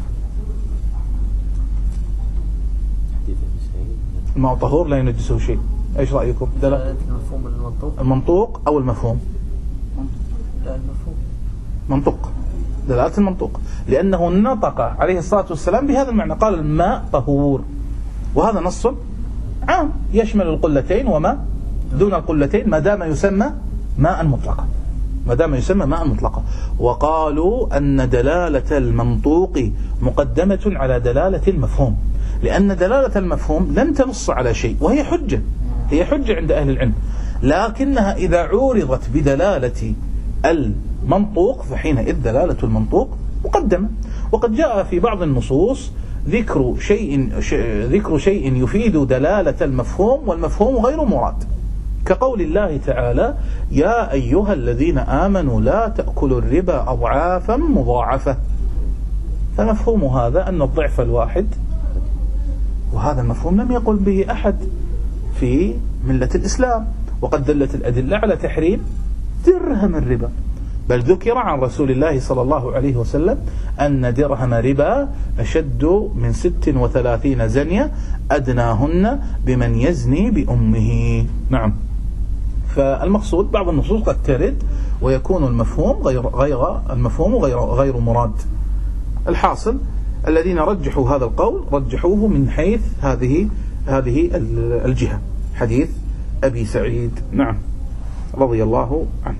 الماء طهور لا ينجسه شيء. ايش رايكم؟ دلالة المفهوم المنطوق المنطوق او المفهوم؟ لا المفهوم منطوق، دلالة المنطوق، لانه نطق عليه الصلاة والسلام بهذا المعنى قال الماء طهور، وهذا نص عام يشمل القلتين وما دون القلتين ما دام يسمى ماء مطلقا ما دام يسمى ماء مطلقا. وقالوا ان دلالة المنطوق مقدمة على دلالة المفهوم، لأن دلالة المفهوم لم تنص على شيء وهي حجة هي حجة عند أهل العلم، لكنها إذا عورضت بدلالة المنطوق فحينئذ دلالة المنطوق مقدمة. وقد جاء في بعض النصوص ذكر شيء ذكر شيء يفيد دلالة المفهوم والمفهوم غير مراد، كقول الله تعالى يا أيها الذين آمنوا لا تأكلوا الربا أضعافا مضاعفة، فمفهوم هذا أن الضعف الواحد، وهذا المفهوم لم يقل به أحد في ملة الإسلام. وقد دلت الأدلة على تحريم درهم الربا، بل ذكر عن رسول الله صلى الله عليه وسلم أن درهم ربا أشد من ست وثلاثين زنية أدناهن بمن يزني بأمه. نعم. فالمقصود بعض النصوص قد ترد ويكون المفهوم غير غير المفهوم غير غير مراد. الحاصل الذين رجحوا هذا القول رجحوه من حيث هذه هذه الجهة، حديث أبي سعيد نعم رضي الله عنه.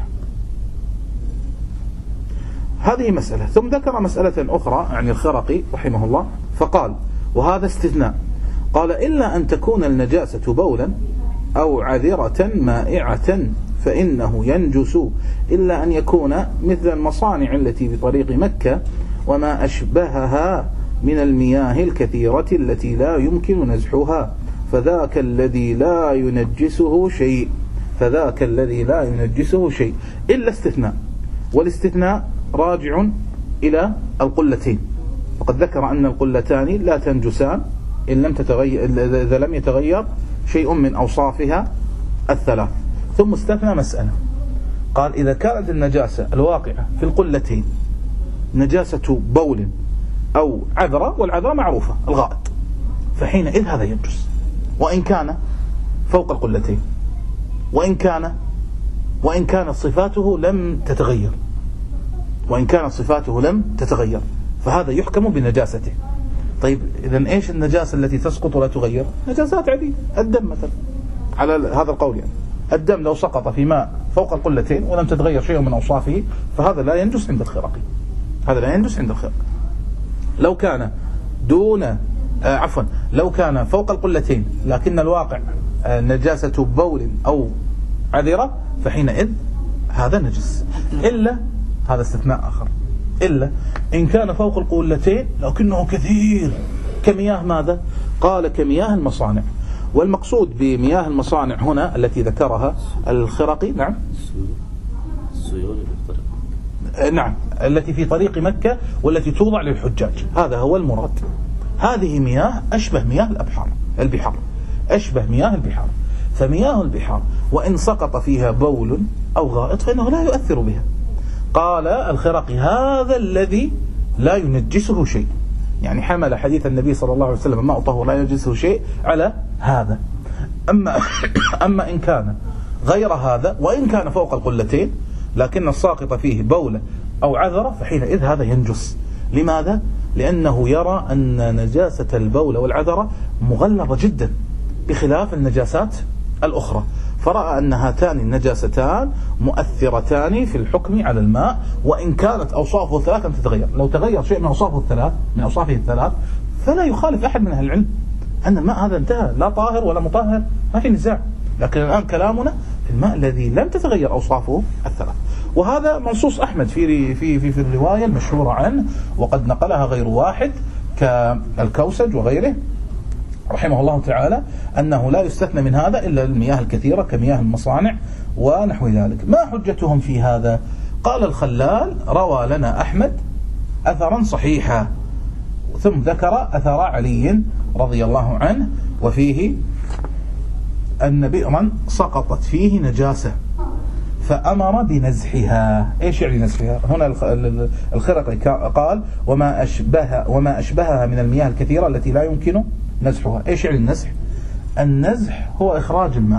هذه مسألة. ثم ذكر مسألة أخرى عن الخرقي رحمه الله فقال وهذا استثناء، قال إلا أن تكون النجاسة بولا أو عذرة مائعة فإنه ينجس، إلا أن يكون مثل المصانع التي بطريق مكة وما أشبهها من المياه الكثيرة التي لا يمكن نزحها، فذاك الذي لا ينجسه شيء فذاك الذي لا ينجسه شيء إلا استثناء، والاستثناء راجع إلى القلتين، وقد ذكر أن القلتان لا تنجسان إن لم تتغير إذا لم يتغير شيء من أوصافها الثلاث. ثم استثنى مسألة، قال إذا كانت النجاسة الواقعة في القلتين نجاسة بول أو عذرة، والعذرة معروفة الغائط، فحينئذ هذا ينجس وإن كان فوق القلتين، وإن كان وإن كانت صفاته لم تتغير وإن كانت صفاته لم تتغير فهذا يحكم بنجاسته. طيب إذن إيش النجاسة التي تسقط ولا تغير؟ نجاسات عادية، الدم مثلا على هذا القول، يعني الدم لو سقط في ماء فوق القلتين ولم تتغير شيء من أوصافه فهذا لا ينجس عند الخرقي، هذا لا ينجس عند الخرقي. لو كان دون آه عفوا لو كان فوق القلتين لكن الواقع آه نجاسة بول أو عذرة فحينئذ هذا نجس، إلا هذا استثناء آخر، إلا إن كان فوق القلتين لكنه كثير كمياه ماذا؟ قال كمياه المصانع. والمقصود بمياه المصانع هنا التي ذكرها الخرقي نعم نعم التي في طريق مكة والتي توضع للحجاج، هذا هو المراد. هذه مياه أشبه مياه الأبحار البحار أشبه مياه البحار، فمياه البحار وإن سقط فيها بول أو غائط فإنه لا يؤثر بها. قال الخرقي هذا الذي لا ينجسه شيء، يعني حمل حديث النبي صلى الله عليه وسلم ماء طهور لا ينجسه شيء على هذا. أما, أما إن كان غير هذا وإن كان فوق القلتين لكن الساقط فيه بولة أو عذرة فحينئذ هذا ينجس. لماذا؟ لأنه يرى أن نجاسة البولة والعذرة مغلظة جدا بخلاف النجاسات الأخرى، فرأى أن هاتان النجاستان مؤثرتان في الحكم على الماء وإن كانت أوصافه الثلاث لم تتغير. لو تغير شيء من أوصافه الثلاث من أوصافه الثلاث فلا يخالف أحد من أهل العلم أن الماء هذا انتهى، لا طاهر ولا مطهر، ما في نزاع. لكن الآن كلامنا في الماء الذي لم تتغير أوصافه الثلاث، وهذا منصوص أحمد في في في, في الرواية المشهورة عنه، وقد نقلها غير واحد كالكوسج وغيره رحمه الله تعالى أنه لا يستثنى من هذا إلا المياه الكثيرة كمياه المصانع ونحو ذلك. ما حجتهم في هذا؟ قال الخلال روى لنا أحمد أثرا صحيحا، ثم ذكر أثر علي رضي الله عنه وفيه أن بئرا سقطت فيه نجاسة فأمر بنزحها. إيش يعني نزحها؟ هنا الخرقي قال وما أشبه وما أشبهها من المياه الكثيرة التي لا يمكن نزحها. إيش يعني النزح؟ النزح هو إخراج الماء.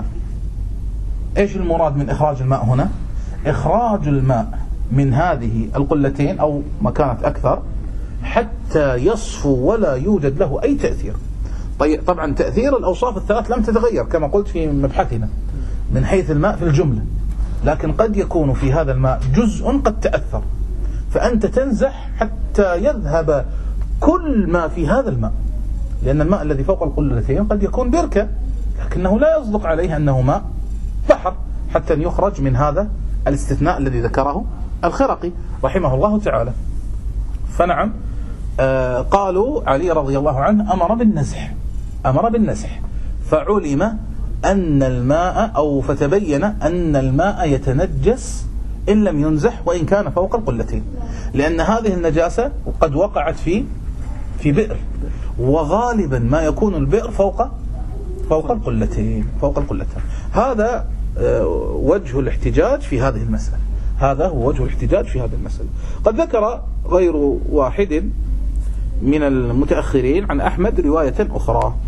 إيش المراد من إخراج الماء هنا؟ إخراج الماء من هذه القلتين أو ما كانت أكثر حتى يصفو ولا يوجد له أي تأثير. طيب طبعا تأثير الأوصاف الثلاث لم تتغير كما قلت في مبحثنا من حيث الماء في الجملة، لكن قد يكون في هذا الماء جزء قد تأثر، فأنت تنزح حتى يذهب كل ما في هذا الماء، لأن الماء الذي فوق القلتين قد يكون بركة لكنه لا يصدق عليه أنه ماء بحر حتى يخرج من هذا الاستثناء الذي ذكره الخرقي رحمه الله تعالى. فنعم آه قالوا علي رضي الله عنه أمر بالنزح أمر بالنزح فعلم أن الماء أو فتبين أن الماء يتنجس إن لم ينزح وإن كان فوق القلتين، لأن هذه النجاسة قد وقعت في في بئر، وغالبا ما يكون البئر فوق فوق القلتين فوق القلتين. هذا وجه الاحتجاج في هذه المسألة، هذا هو وجه الاحتجاج في هذه المسألة. قد ذكر غير واحد من المتأخرين عن أحمد رواية أخرى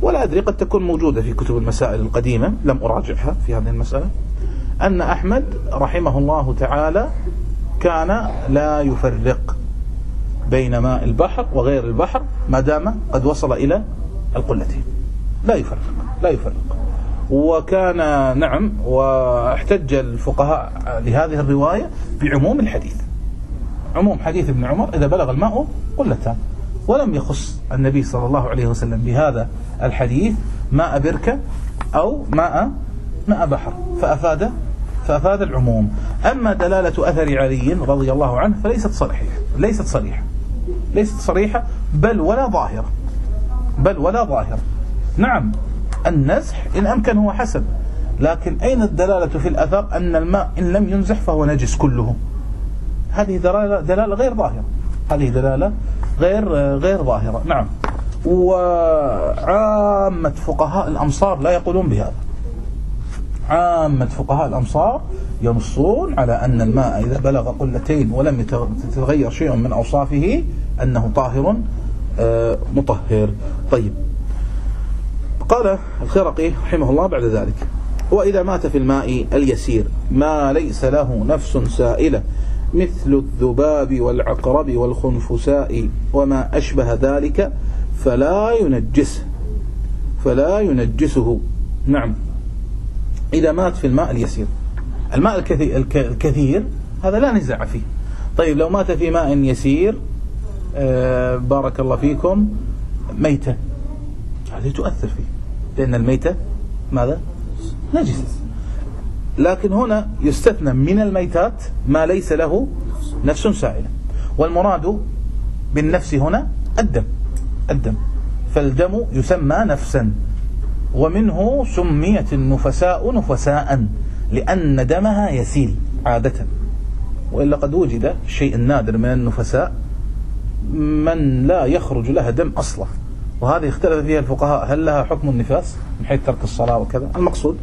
ولا أدري قد تكون موجودة في كتب المسائل القديمة، لم أراجعها في هذه المسألة، أن أحمد رحمه الله تعالى كان لا يفرق بين ماء البحر وغير البحر ما دام قد وصل إلى القلتين، لا يفرق لا يفرق وكان نعم، واحتج الفقهاء لهذه الرواية بعموم الحديث، عموم حديث ابن عمر إذا بلغ الماء قلتان، ولم يخص النبي صلى الله عليه وسلم بهذا الحديث ماء بركة أو ماء ماء بحر، فأفاد فأفاد العموم. أما دلالة أثر علي رضي الله عنه فليست صريحة ليست صريحة ليست صريحة بل ولا ظاهرة بل ولا ظاهرة. نعم النزح إن أمكن هو حسن، لكن أين الدلالة في الأثر أن الماء إن لم ينزح فهو نجس كله؟ هذه دلالة, دلالة غير ظاهرة هذه دلالة غير غير ظاهرة. نعم، وعامة فقهاء الأمصار لا يقولون بهذا، عامة فقهاء الأمصار ينصون على أن الماء إذا بلغ قلتين ولم يتغير شيء من أوصافه أنه طاهر مطهر. طيب، قال الخرقي رحمه الله بعد ذلك: وإذا مات في الماء اليسير ما ليس له نفس سائلة مثل الذباب والعقرب والخنفساء وما أشبه ذلك فلا ينجسه فلا ينجسه. نعم، إذا مات في الماء اليسير. الماء الكثير, الكثير هذا لا نزاع فيه. طيب لو مات في ماء يسير آه بارك الله فيكم ميتة، هذه تؤثر فيه لأن الميتة ماذا؟ نجس. لكن هنا يستثنى من الميتات ما ليس له نفس سائلة، والمراد بالنفس هنا الدم الدم فالدم يسمى نفسا، ومنه سميت النفساء نفساء لأن دمها يسيل عادة، وإلا قد وجد الشيء النادر من النفساء من لا يخرج لها دم أصلا، وهذه اختلف فيها الفقهاء هل لها حكم النفاس من حيث ترك الصلاة وكذا. المقصود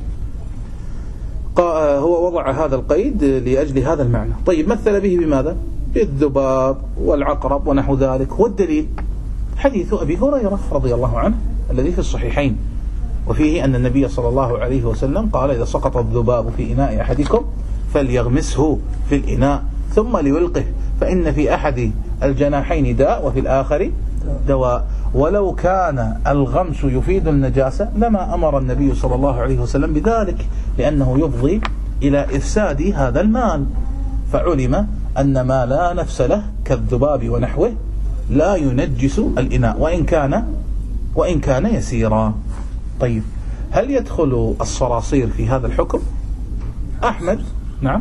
هو وضع هذا القيد لأجل هذا المعنى. طيب، مثل به بماذا؟ بالذباب والعقرب ونحو ذلك، والدليل حديث أبي هريرة رضي الله عنه الذي في الصحيحين، وفيه أن النبي صلى الله عليه وسلم قال: إذا سقط الذباب في إناء أحدكم فليغمسه في الإناء ثم ليلقه، فإن في أحد الجناحين داء وفي الآخر دواء. ولو كان الغمس يفيد النجاسة لما أمر النبي صلى الله عليه وسلم بذلك، لأنه يفضي إلى إفساد هذا المال، فعلم أن ما لا نفس له كالذباب ونحوه لا ينجس الإناء وإن كان وإن كان يسيرا. طيب، هل يدخل الصراصير في هذا الحكم؟ أحمد نعم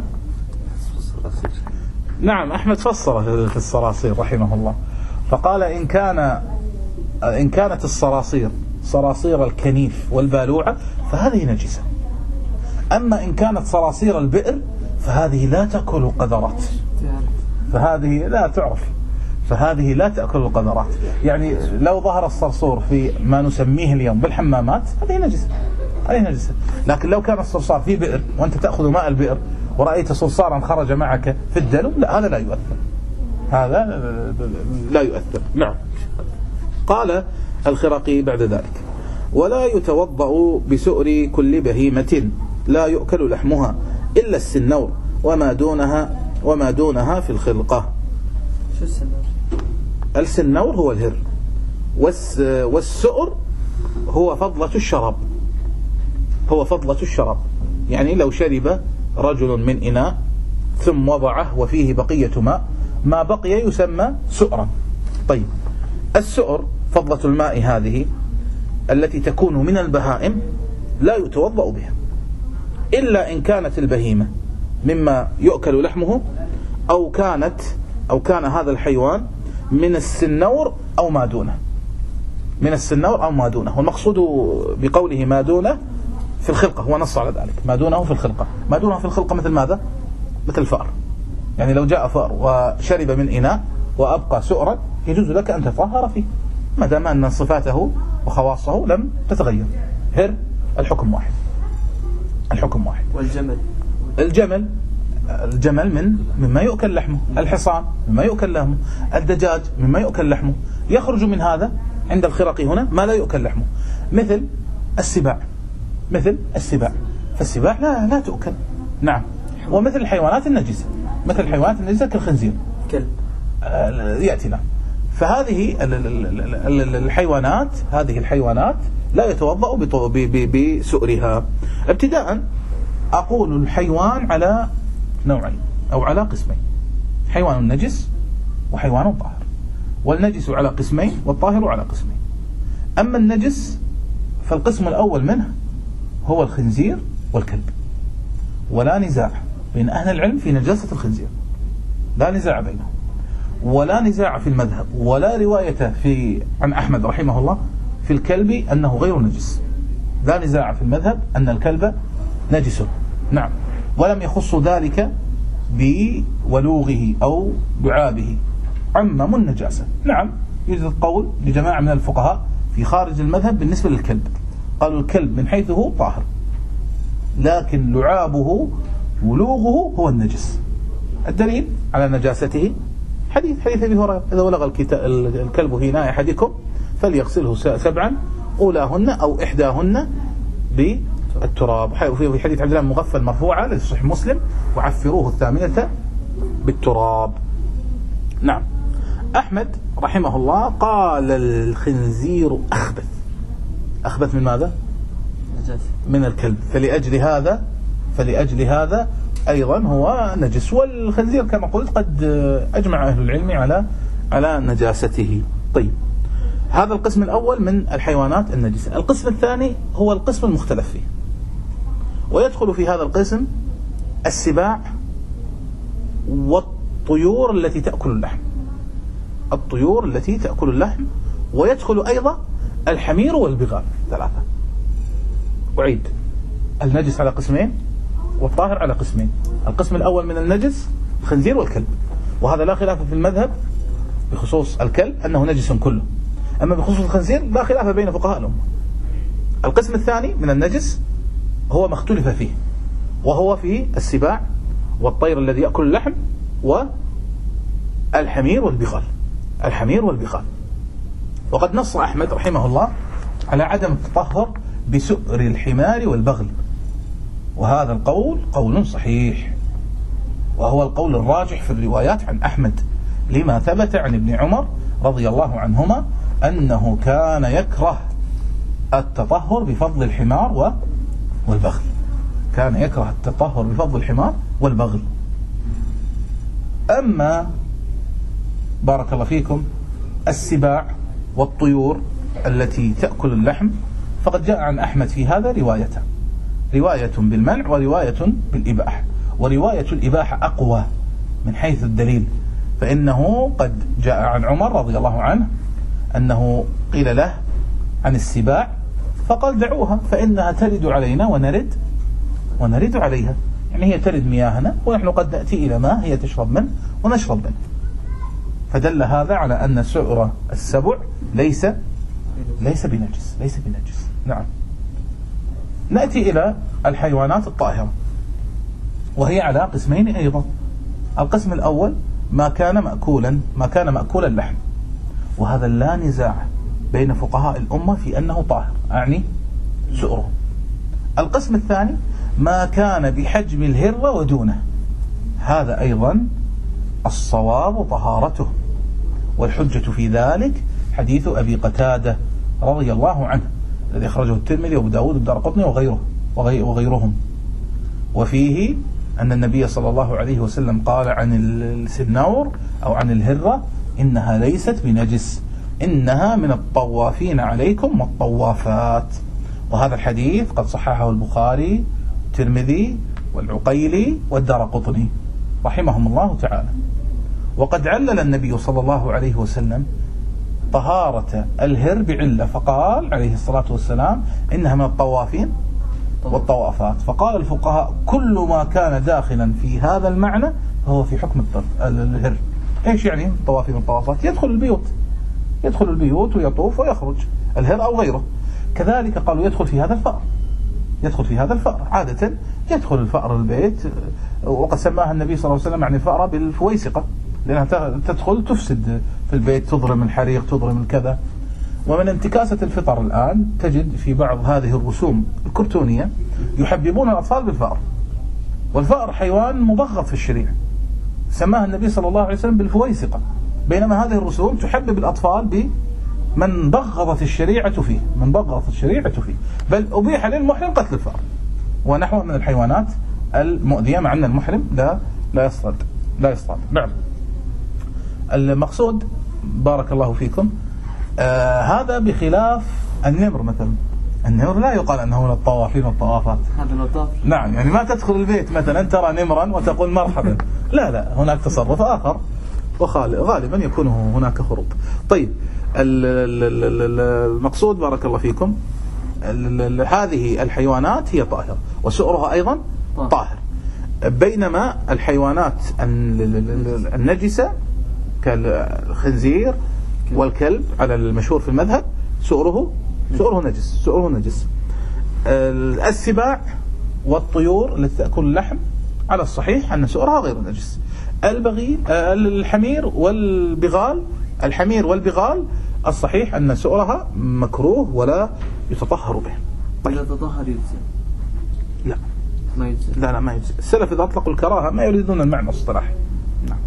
نعم أحمد فسر في الصراصير رحمه الله، فقال إن كان إن كانت الصراصير صراصير الكنيف والبالوعة فهذه نجسة، أما إن كانت صراصير البئر فهذه لا تأكل القذرات، فهذه لا تعرف فهذه لا تأكل القذرات. يعني لو ظهر الصرصور في ما نسميه اليوم بالحمامات هذه نجسة هذه نجسة، لكن لو كان الصرصار في بئر وأنت تأخذ ماء البئر ورأيت صرصارا خرج معك في الدلو، لا، هذا لا يؤثر هذا لا يؤثر. نعم. قال الخرقي بعد ذلك: ولا يتوضأ بسؤر كل بهيمة لا يؤكل لحمها إلا السنور وما دونها وما دونها في الخلقة. شو السنور؟ السنور هو الهر، والسؤر هو فضلة الشراب هو فضلة الشراب يعني لو شرب رجل من إناء ثم وضعه وفيه بقية ماء، ما بقي يسمى سؤرا. طيب، السؤر فضلة الماء هذه التي تكون من البهائم لا يتوضأ بها إلا إن كانت البهيمة مما يؤكل لحمه، أو كانت أو كان هذا الحيوان من السنور أو ما دونه من السنور أو ما دونه. والمقصود بقوله ما دونه في الخلقة، هو نص على ذلك، ما دونه في الخلقة. ما دونه في الخلقة مثل ماذا؟ مثل الفأر. يعني لو جاء فأر وشرب من إناء وأبقى سؤرا يجوز لك أن تطهر فيه ما دام أن صفاته وخواصه لم تتغير. هر الحكم واحد الحكم واحد. والجمل الجمل الجمل من مما يؤكل لحمه، الحصان مما يؤكل لحمه، الدجاج مما يؤكل لحمه. يخرج من هذا عند الخرقي هنا ما لا يؤكل لحمه. مثل السباع، مثل السباع، فالسباع لا لا تؤكل. نعم. ومثل الحيوانات النجسة، مثل الحيوانات النجسة كالخنزير، كلب يأتينا. فهذه الحيوانات، هذه الحيوانات لا يتوضأ بسؤرها. ابتداء أقول الحيوان على نوعين أو على قسمين: حيوان نجس وحيوان طاهر. والنجس على قسمين والطاهر على قسمين. أما النجس فالقسم الأول منه هو الخنزير والكلب، ولا نزاع بين أهل العلم في نجاسة الخنزير، لا نزاع بينهم، ولا نزاع في المذهب، ولا رواية في عن أحمد رحمه الله في الكلب أنه غير نجس. لا نزاع في المذهب أن الكلب نجس. نعم. ولم يخص ذلك بولوغه أو لعابه، عمم النجاسة. نعم. يوجد قول لجماعة من الفقهاء في خارج المذهب بالنسبة للكلب، قالوا الكلب من حيثه طاهر، لكن لعابه ولوغه هو النجس. الدليل على نجاسته حديث حديث أبي هريرة: إذا ولغ الكلب في إناء أحدكم فليغسله سبعا أولاهن أو إحداهن بالتراب. في حديث عبد الله بن مغفل مرفوعة لصحيح مسلم: وعفروه الثامنة بالتراب. نعم. أحمد رحمه الله قال الخنزير أخبث. أخبث من ماذا؟ من الكلب. فلأجل هذا فلأجل هذا أيضا هو نجس. والخنزير كما قلت قد أجمع أهل العلم على على نجاسته. طيب، هذا القسم الأول من الحيوانات النجسة. القسم الثاني هو القسم المختلف فيه، ويدخل في هذا القسم السباع والطيور التي تأكل اللحم، الطيور التي تأكل اللحم، ويدخل أيضا الحمير والبغال. ثلاثة. أعيد: النجس على قسمين والطاهر على قسمين. القسم الأول من النجس الخنزير والكلب، وهذا لا خلاف في المذهب بخصوص الكلب أنه نجس كله، أما بخصوص الخنزير لا خلاف بين فقهاء الأمة. القسم الثاني من النجس هو ما اختلف فيه، وهو في السباع والطير الذي يأكل اللحم والحمير والبغال. الحمير والبغال. وقد نص أحمد رحمه الله على عدم التطهر بسؤر الحمار والبغل، وهذا القول قول صحيح، وهو القول الراجح في الروايات عن أحمد، لما ثبت عن ابن عمر رضي الله عنهما أنه كان يكره التطهر بفضل الحمار والبغل، كان يكره التطهر بفضل الحمار والبغل. أما بارك الله فيكم السباع والطيور التي تأكل اللحم فقد جاء عن أحمد في هذا روايتان: رواية بالمنع ورواية بالإباحة. ورواية الإباحة أقوى من حيث الدليل، فإنه قد جاء عن عمر رضي الله عنه أنه قيل له عن السباع فقال: دعوها فإنها ترد علينا ونرد ونرد عليها، يعني هي ترد مياهنا ونحن قد نأتي إلى ماء هي تشرب منه ونشرب منه. فدل هذا على أن سؤر السبع ليس ليس بنجس ليس بنجس. نعم. نأتي إلى الحيوانات الطاهرة، وهي على قسمين أيضا. القسم الأول ما كان مأكولا ما كان مأكول اللحم، وهذا لا نزاع بين فقهاء الأمة في أنه طاهر، أعني سؤره. القسم الثاني ما كان بحجم الهرة ودونه، هذا أيضا الصواب طهارته، والحجة في ذلك حديث أبي قتادة رضي الله عنه الذي أخرجه الترمذي وأبو داود والدارقطني وغيره وغيرهم، وفيه أن النبي صلى الله عليه وسلم قال عن السنور أو عن الهرة: إنها ليست بنجس، إنها من الطوافين عليكم والطوافات. وهذا الحديث قد صححه البخاري الترمذي والعقيلي والدارقطني رحمهم الله تعالى. وقد علل النبي صلى الله عليه وسلم طهارة الهر بعلة، فقال عليه الصلاة والسلام: إنها من الطوافين والطوافات. فقال الفقهاء: كل ما كان داخلا في هذا المعنى فهو في حكم الهر. ايش يعني الطوافين والطوافات؟ يدخل البيوت يدخل البيوت ويطوف ويخرج، الهر أو غيره. كذلك قالوا يدخل في هذا الفأر يدخل في هذا الفأر عادة يدخل الفأر البيت، وقد سماها النبي صلى الله عليه وسلم عن الفأرة بالفويسقة، لأنها تدخل تفسد في البيت، تضرم الحريق تضرم الكذا. ومن انتكاسة الفطر الآن تجد في بعض هذه الرسوم الكرتونية يحببون الأطفال بالفأر، والفأر حيوان مبغض في الشريعة، سماها النبي صلى الله عليه وسلم بالفويسقة، بينما هذه الرسوم تحبب الأطفال بمن بغضت الشريعة فيه، من بغضت الشريعة فيه، بل أبيح للمحرم قتل الفأر ونحوه من الحيوانات المؤذية، مع أن المحرم لا لا يصطاد لا يصطاد. نعم. المقصود بارك الله فيكم آه هذا بخلاف النمر مثلا. النمر لا يقال أنه من الطوافين والطوافات، هذا لطاف. نعم، يعني ما تدخل البيت مثلا ترى نمرا وتقول مرحبا، لا لا، هناك تصرف آخر، وغالبا يكون هناك هروب. طيب المقصود بارك الله فيكم هذه الحيوانات هي طاهرة وسؤرها أيضا طاهر، بينما الحيوانات النجسة كالخنزير والكلب على المشهور في المذهب سؤره سؤره نجس سؤره نجس. السباع والطيور التي تأكل اللحم على الصحيح أن سؤرها غير نجس. البغيل الحمير والبغال الحمير والبغال الصحيح أن سؤرها مكروه ولا يتطهر به. طيب. لا تطهر يجزي؟ لا ما يجزي. لا لا ما يجزي. السلف إذا أطلقوا الكراهة ما يريدون المعنى الصراحي. نعم.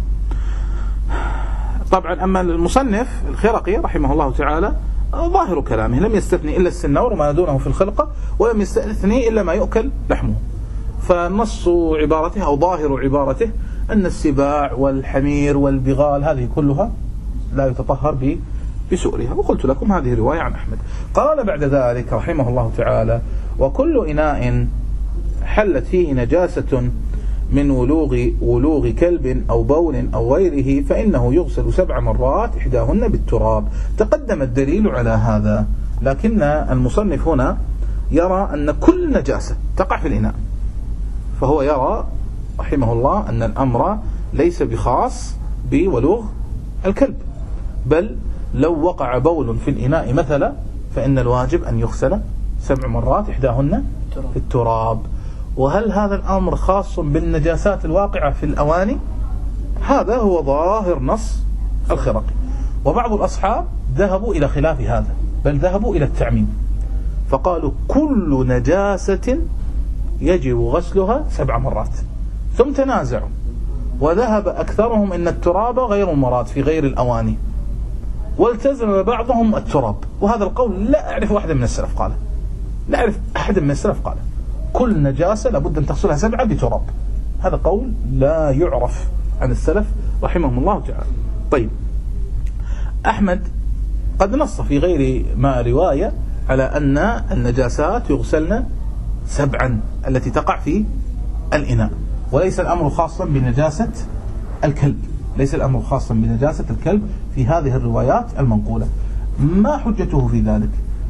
طبعا أما المصنف الخرقي رحمه الله تعالى ظاهر كلامه لم يستثني إلا السنور وما دونه في الخلقة، ولم يستثني إلا ما يؤكل لحمه، فنص عبارته أو ظاهر عبارته أن السباع والحمير والبغال هذه كلها لا يتطهر بسؤرها. وقلت لكم هذه رواية عن أحمد. قال بعد ذلك رحمه الله تعالى: وكل إناء حلت فيه نجاسة من ولوغ ولوغ كلب أو بول أو غيره فإنه يغسل سبع مرات إحداهن بالتراب. تقدم الدليل على هذا، لكن المصنف هنا يرى أن كل نجاسة تقع في الإناء، فهو يرى رحمه الله أن الأمر ليس بخاص بولوغ الكلب، بل لو وقع بول في الإناء مثلا فإن الواجب أن يغسل سبع مرات إحداهن في التراب. وهل هذا الأمر خاص بالنجاسات الواقعة في الأواني؟ هذا هو ظاهر نص الخرقي. وبعض الأصحاب ذهبوا إلى خلاف هذا، بل ذهبوا إلى التعميم، فقالوا كل نجاسة يجب غسلها سبع مرات، ثم تنازعوا وذهب أكثرهم أن التراب غير مراد في غير الأواني، والتزم بعضهم التراب. وهذا القول لا أعرف واحدا من السلف قاله، لا أعرف أحدا من السلف قاله كل نجاسة لابد أن تغسلها سبعة بتراب. هذا قول لا يعرف عن السلف رحمهم الله تعالى. طيب، أحمد قد نص في غير ما رواية على أن النجاسات يغسلن سبعا التي تقع في الإناء، وليس الأمر خاصا بنجاسة الكلب، ليس الأمر خاصا بنجاسة الكلب في هذه الروايات المنقولة. ما حجته في ذلك؟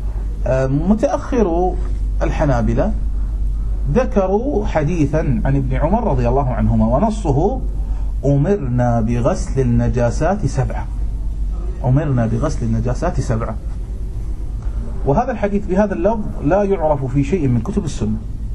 متأخر الحنابلة ذكروا حديثا عن ابن عمر رضي الله عنهما، ونصه: أمرنا بغسل النجاسات سبعة، أمرنا بغسل النجاسات سبعة. وهذا الحديث بهذا اللفظ لا يعرف في شيء من كتب السنة،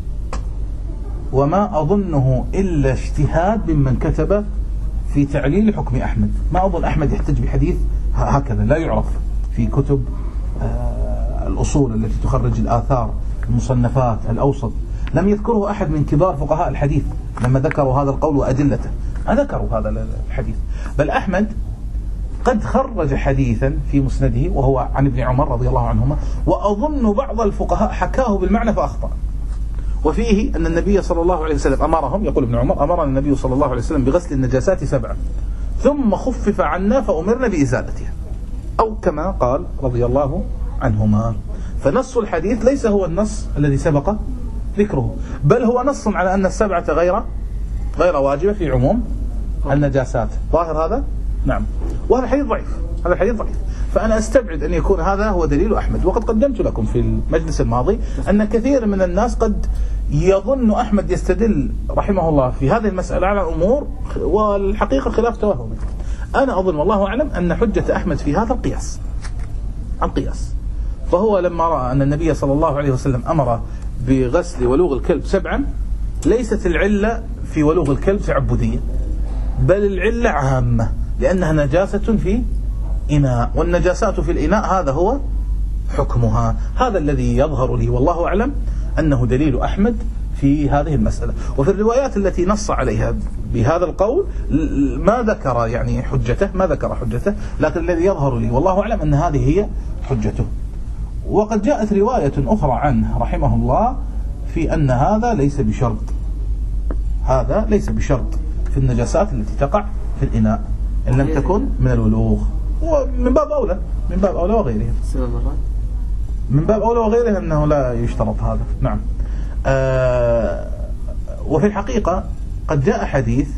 وما أظنه إلا اجتهاد ممن كتب في تعليل حكم أحمد. ما أظن أحمد يحتج بحديث هكذا، لا يعرف في كتب الأصول التي تخرج الآثار، المصنفات، الأوسط، لم يذكره أحد من كبار فقهاء الحديث لما ذكروا هذا القول وأدلته، ما ذكروا هذا الحديث. بل أحمد قد خرج حديثا في مسنده وهو عن ابن عمر رضي الله عنهما، وأظن بعض الفقهاء حكاه بالمعنى فأخطأ، وفيه أن النبي صلى الله عليه وسلم أمرهم، يقول ابن عمر: أمرنا النبي صلى الله عليه وسلم بغسل النجاسات سبعا ثم خفف عنا فأمرنا بإزالتها، أو كما قال رضي الله عنهما. فنص الحديث ليس هو النص الذي سبق ذكره، بل هو نص على أن السبعة غير غير واجبة في عموم النجاسات. ظاهر هذا؟ نعم. وهذا الحديث ضعيف، هذا الحديث ضعيف. فأنا أستبعد أن يكون هذا هو دليل أحمد. وقد قدمت لكم في المجلس الماضي أن كثير من الناس قد يظن أحمد يستدل رحمه الله في هذه المسألة على أمور والحقيقة خلاف توهمه. أنا أظن والله أعلم أن حجة أحمد في هذا القياس، القياس. فهو لما رأى أن النبي صلى الله عليه وسلم أمر بغسل ولوغ الكلب سبعا، ليست العلة في ولوغ الكلب تعبدية، بل العلة عامة، لأنها نجاسة في إناء، والنجاسات في الإناء هذا هو حكمها؟ هذا الذي يظهر لي والله أعلم أنه دليل أحمد في هذه المسألة. وفي الروايات التي نص عليها بهذا القول ما ذكر يعني حجته ما ذكر حجته لكن الذي يظهر لي والله أعلم أن هذه هي حجته. وقد جاءت رواية أخرى عنه رحمه الله في أن هذا ليس بشرط، هذا ليس بشرط في النجاسات التي تقع في الإناء إن لم تكن من الولوغ، ومن باب أولى من باب أولى وغيرها من باب أولى وغيرها أنه لا يشترط هذا. نعم. آه وفي الحقيقة قد جاء حديث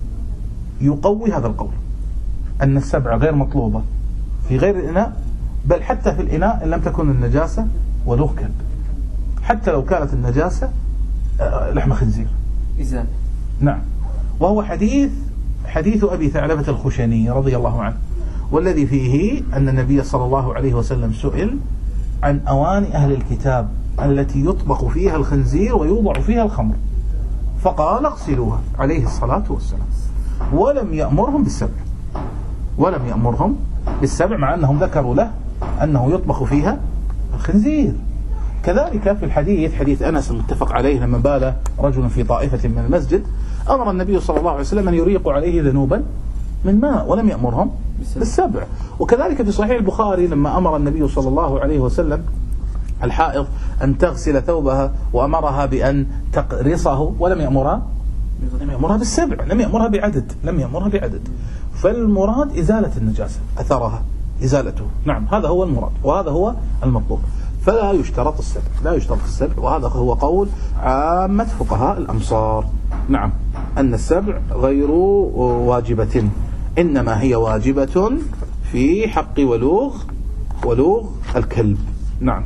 يقوي هذا القول أن السبع غير مطلوبة في غير الإناء، بل حتى في الإناء إن لم تكن النجاسة ولوغ كلب، حتى لو كانت النجاسة آه لحم خنزير إزالة. نعم. وهو حديث حديث أبي ثعلبة الخشني رضي الله عنه، والذي فيه أن النبي صلى الله عليه وسلم سئل عن أواني أهل الكتاب التي يطبخ فيها الخنزير ويوضع فيها الخمر، فقال اغسلوها عليه الصلاة والسلام، ولم يأمرهم بالسبع ولم يأمرهم بالسبع مع أنهم ذكروا له أنه يطبخ فيها الخنزير. كذلك في الحديث حديث أنس المتفق عليه لما بال رجل في طائفة من المسجد أمر النبي صلى الله عليه وسلم أن يريقوا عليه ذنوبا من ماء ولم يأمرهم بالسبع. وكذلك في صحيح البخاري لما أمر النبي صلى الله عليه وسلم الحائض أن تغسل ثوبها وأمرها بأن تقرصه ولم يأمرها لم يأمرها بالسبع، لم يأمرها بعدد لم يأمرها بعدد فالمراد إزالة النجاسة أثرها إزالته. نعم هذا هو المراد وهذا هو المطلوب، فلا يشترط السبع لا يشترط السبع وهذا هو قول عامة فقهاء الأمصار. نعم أن السبع غير واجبة، إنما هي واجبة في حق ولوغ ولوغ الكلب. نعم.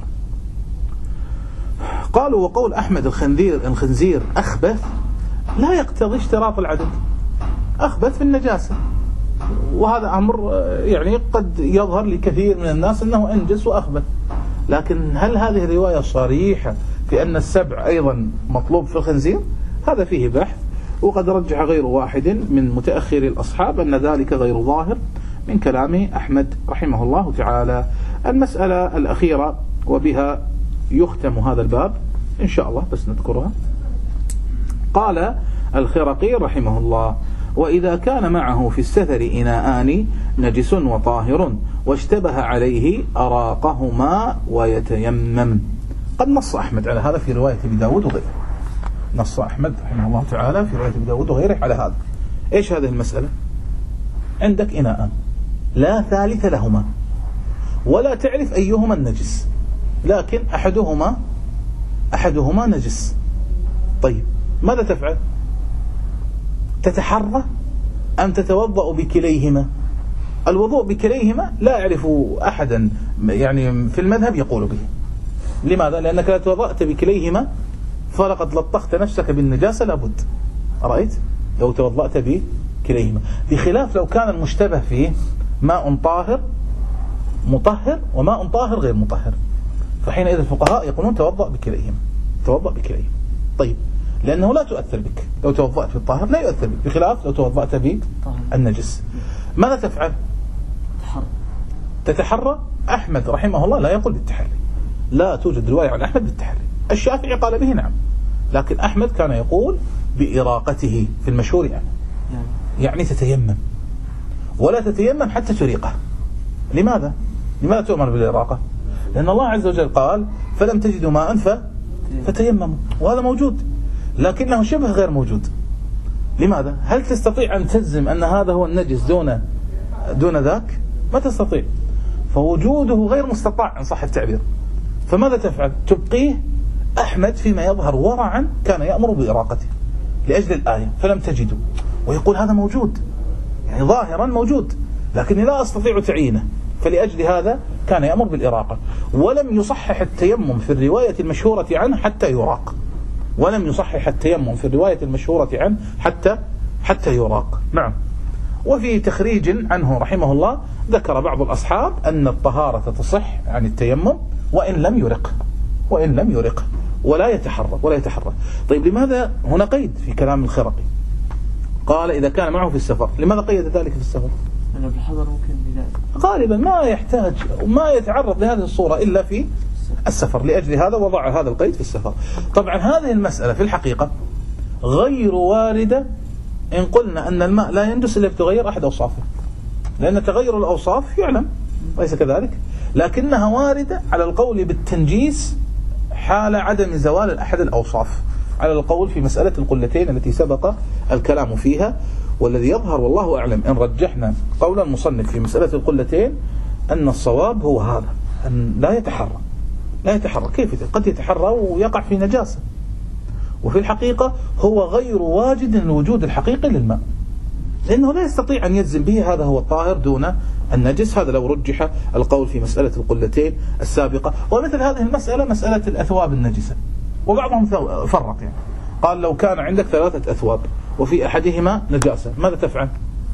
قالوا وقول أحمد الخنزير الخنزير أخبث لا يقتضي اشتراط العدد، أخبث في النجاسة، وهذا أمر يعني قد يظهر لكثير من الناس أنه أنجس وأخبث، لكن هل هذه الرواية صريحة في أن السبع أيضا مطلوب في الخنزير؟ هذا فيه بحث، وقد رجح غير واحد من متأخر الأصحاب أن ذلك غير ظاهر من كلام أحمد رحمه الله تعالى. المسألة الأخيرة وبها يختم هذا الباب إن شاء الله بس نذكرها. قال الخرقي رحمه الله: وإذا كان معه في السفر إناءان نجس وطاهر واشتبه عليه أراقهما ويتيمم. قد نص أحمد على هذا في رواية أبي داود وغيره، نص أحمد رحمه الله تعالى في رواية أبي داود وغيره على هذا. إيش هذه المسألة؟ عندك إناءان لا ثالث لهما ولا تعرف أيهما النجس، لكن أحدهما أحدهما نجس. طيب ماذا تفعل؟ تتحرى أم تتوضأ بكليهما؟ الوضوء بكليهما لا أعرف أحدا يعني في المذهب يقول به. لماذا؟ لأنك لا توضأت بكليهما فلقد لطخت نفسك بالنجاسة لابد. رأيت؟ لو توضأت بكليهما، بخلاف لو كان المشتبه فيه ماء طاهر مطهر وماء طاهر غير مطهر، فحينئذ الفقهاء يقولون توضأ بكليهما توضأ بكليهما. طيب لأنه لا تؤثر بك لو توضأت في الطاهر، لا يؤثر بك، بخلاف لو توضأت بالنجس. ماذا تفعل؟ تتحرى. أحمد رحمه الله لا يقول بالتحري، لا توجد رواية عن أحمد بالتحري. الشافعي قال به نعم، لكن أحمد كان يقول بإراقته في المشهور يعني يعني تتيمم، ولا تتيمم حتى تريقه. لماذا؟ لماذا تؤمر بالإراقة؟ لأن الله عز وجل قال فلم تجدوا ماء فتيمموا، وهذا موجود لكنه شبه غير موجود. لماذا؟ هل تستطيع أن تجزم أن هذا هو النجس دون دون ذاك؟ ما تستطيع، فوجوده غير مستطاع إن صح التعبير. فماذا تفعل؟ تبقيه. أحمد فيما يظهر ورعا كان يأمر بإراقته لأجل الآية فلم تجدوا، ويقول هذا موجود يعني ظاهرا موجود لكني لا أستطيع تعيينه، فلأجل هذا كان يأمر بالإراقة. ولم يصحح التيمم في الرواية المشهورة عنه حتى يراق، ولم يصحح التيمم في الرواية المشهورة عنه حتى حتى يراق. نعم. وفي تخريج عنه رحمه الله ذكر بعض الأصحاب أن الطهارة تصح عن التيمم وإن لم يرق وإن لم يرق ولا يتحرى ولا يتحرى. طيب لماذا هنا قيد في كلام الخرقي؟ قال إذا كان معه في السفر. لماذا قيد ذلك في السفر؟ أنا بالحضر ممكن بذلك. غالبا ما يحتاج وما يتعرض لهذه الصورة إلا في السفر، لأجل هذا وضع هذا القيد في السفر. طبعا هذه المسألة في الحقيقة غير واردة إن قلنا أن الماء لا ينجس إلا بتغير أحد أوصافه، لأن تغير الأوصاف يعلم ليس كذلك، لكنها واردة على القول بالتنجيس حال عدم زوال أحد الأوصاف، على القول في مسألة القلتين التي سبق الكلام فيها. والذي يظهر والله أعلم إن رجحنا قول المصنف في مسألة القلتين أن الصواب هو هذا، أن لا يتحرى لا يتحرى كيف قد يتحرى ويقع في نجاسة، وفي الحقيقة هو غير واجد الوجود الحقيقي للماء، لأنه لا يستطيع أن يجزم به هذا هو الطاهر دون النجس. هذا لو رجح القول في مسألة القلتين السابقة. ومثل هذه المسألة مسألة الأثواب النجسة، وبعضهم فرق يعني قال لو كان عندك ثلاثة أثواب وفي أحدهما نجاسة ماذا تفعل؟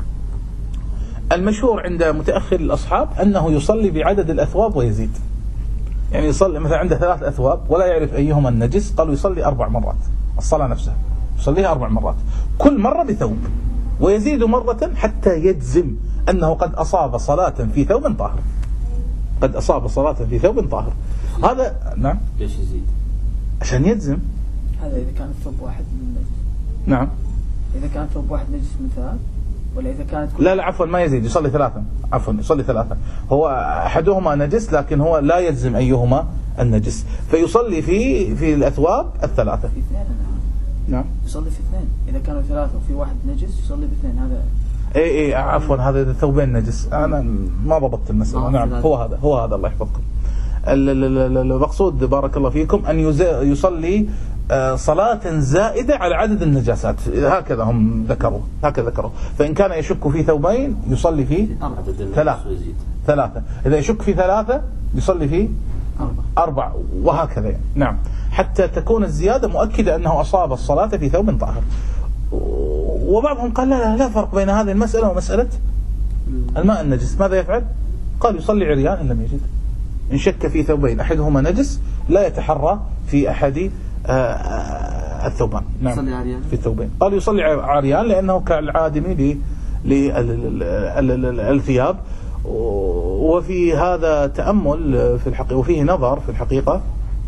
المشهور عند متأخر الأصحاب أنه يصلي بعدد الأثواب ويزيد، يعني يصلي مثلا عنده ثلاث أثواب ولا يعرف أيهما النجس، قالوا يصلي أربع مرات الصلاة نفسها يصليها أربع مرات كل مرة بثوب، ويزيد مرة حتى يجزم أنه قد أصاب صلاة في ثوب طاهر، قد أصاب صلاة في ثوب طاهر. هذا نعم. ليش يزيد؟ عشان يجزم. هذا إذا كان ثوب واحد من نجس. نعم. إذا كان ثوب واحد نجس من ثلاث، ولا إذا كانت لا لا عفوا ما يزيد، يصلي ثلاثة، عفوا يصلي ثلاثة، هو أحدهما نجس لكن هو لا يجزم أيهما النجس، فيصلي في في الأثواب الثلاثة. في اثنين. نعم. يصلي في اثنين، إذا كانوا ثلاثة وفي واحد نجس يصلي باثنين. هذا اي اي عفوا هذا ثوبين نجس، انا ما ضبطت المسألة. آه نعم هو هذا هو هذا الله يحفظكم. المقصود بارك الله فيكم أن يصلي صلاة زائدة على عدد النجاسات، هكذا هم ذكروا هكذا ذكروا فإن كان يشك في ثوبين يصلي في ثلاثة ثلاثة إذا يشك في ثلاثة يصلي في أربع, أربع وهكذا يعني. نعم حتى تكون الزيادة مؤكدة أنه أصاب الصلاة في ثوب طاهر. وبعضهم قال لا لا, لا فرق بين هذه المسألة ومسألة الماء النجس. ماذا يفعل؟ قال يصلي عريان إن لم يجد، إن شك في ثوبين أحدهما نجس لا يتحرى في أحد الثوبان. نعم في الثوبين قال يصلي عريان لأنه كالعادم للثياب. وفي هذا تأمل في الحقيقة وفيه نظر في الحقيقة،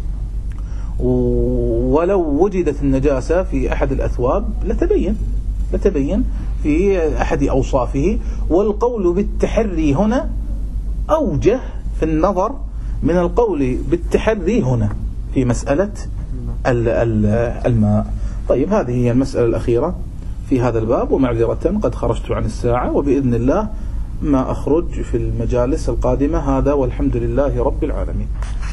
ولو وجدت النجاسة في أحد الأثواب لتبين لتبين في أحد أوصافه. والقول بالتحري هنا أوجه في النظر من القول بالتحري هنا في مسألة الماء. طيب هذه هي المسألة الأخيرة في هذا الباب، ومعذرة قد خرجت عن الساعة، وبإذن الله ما أخرج في المجالس القادمة. هذا والحمد لله رب العالمين.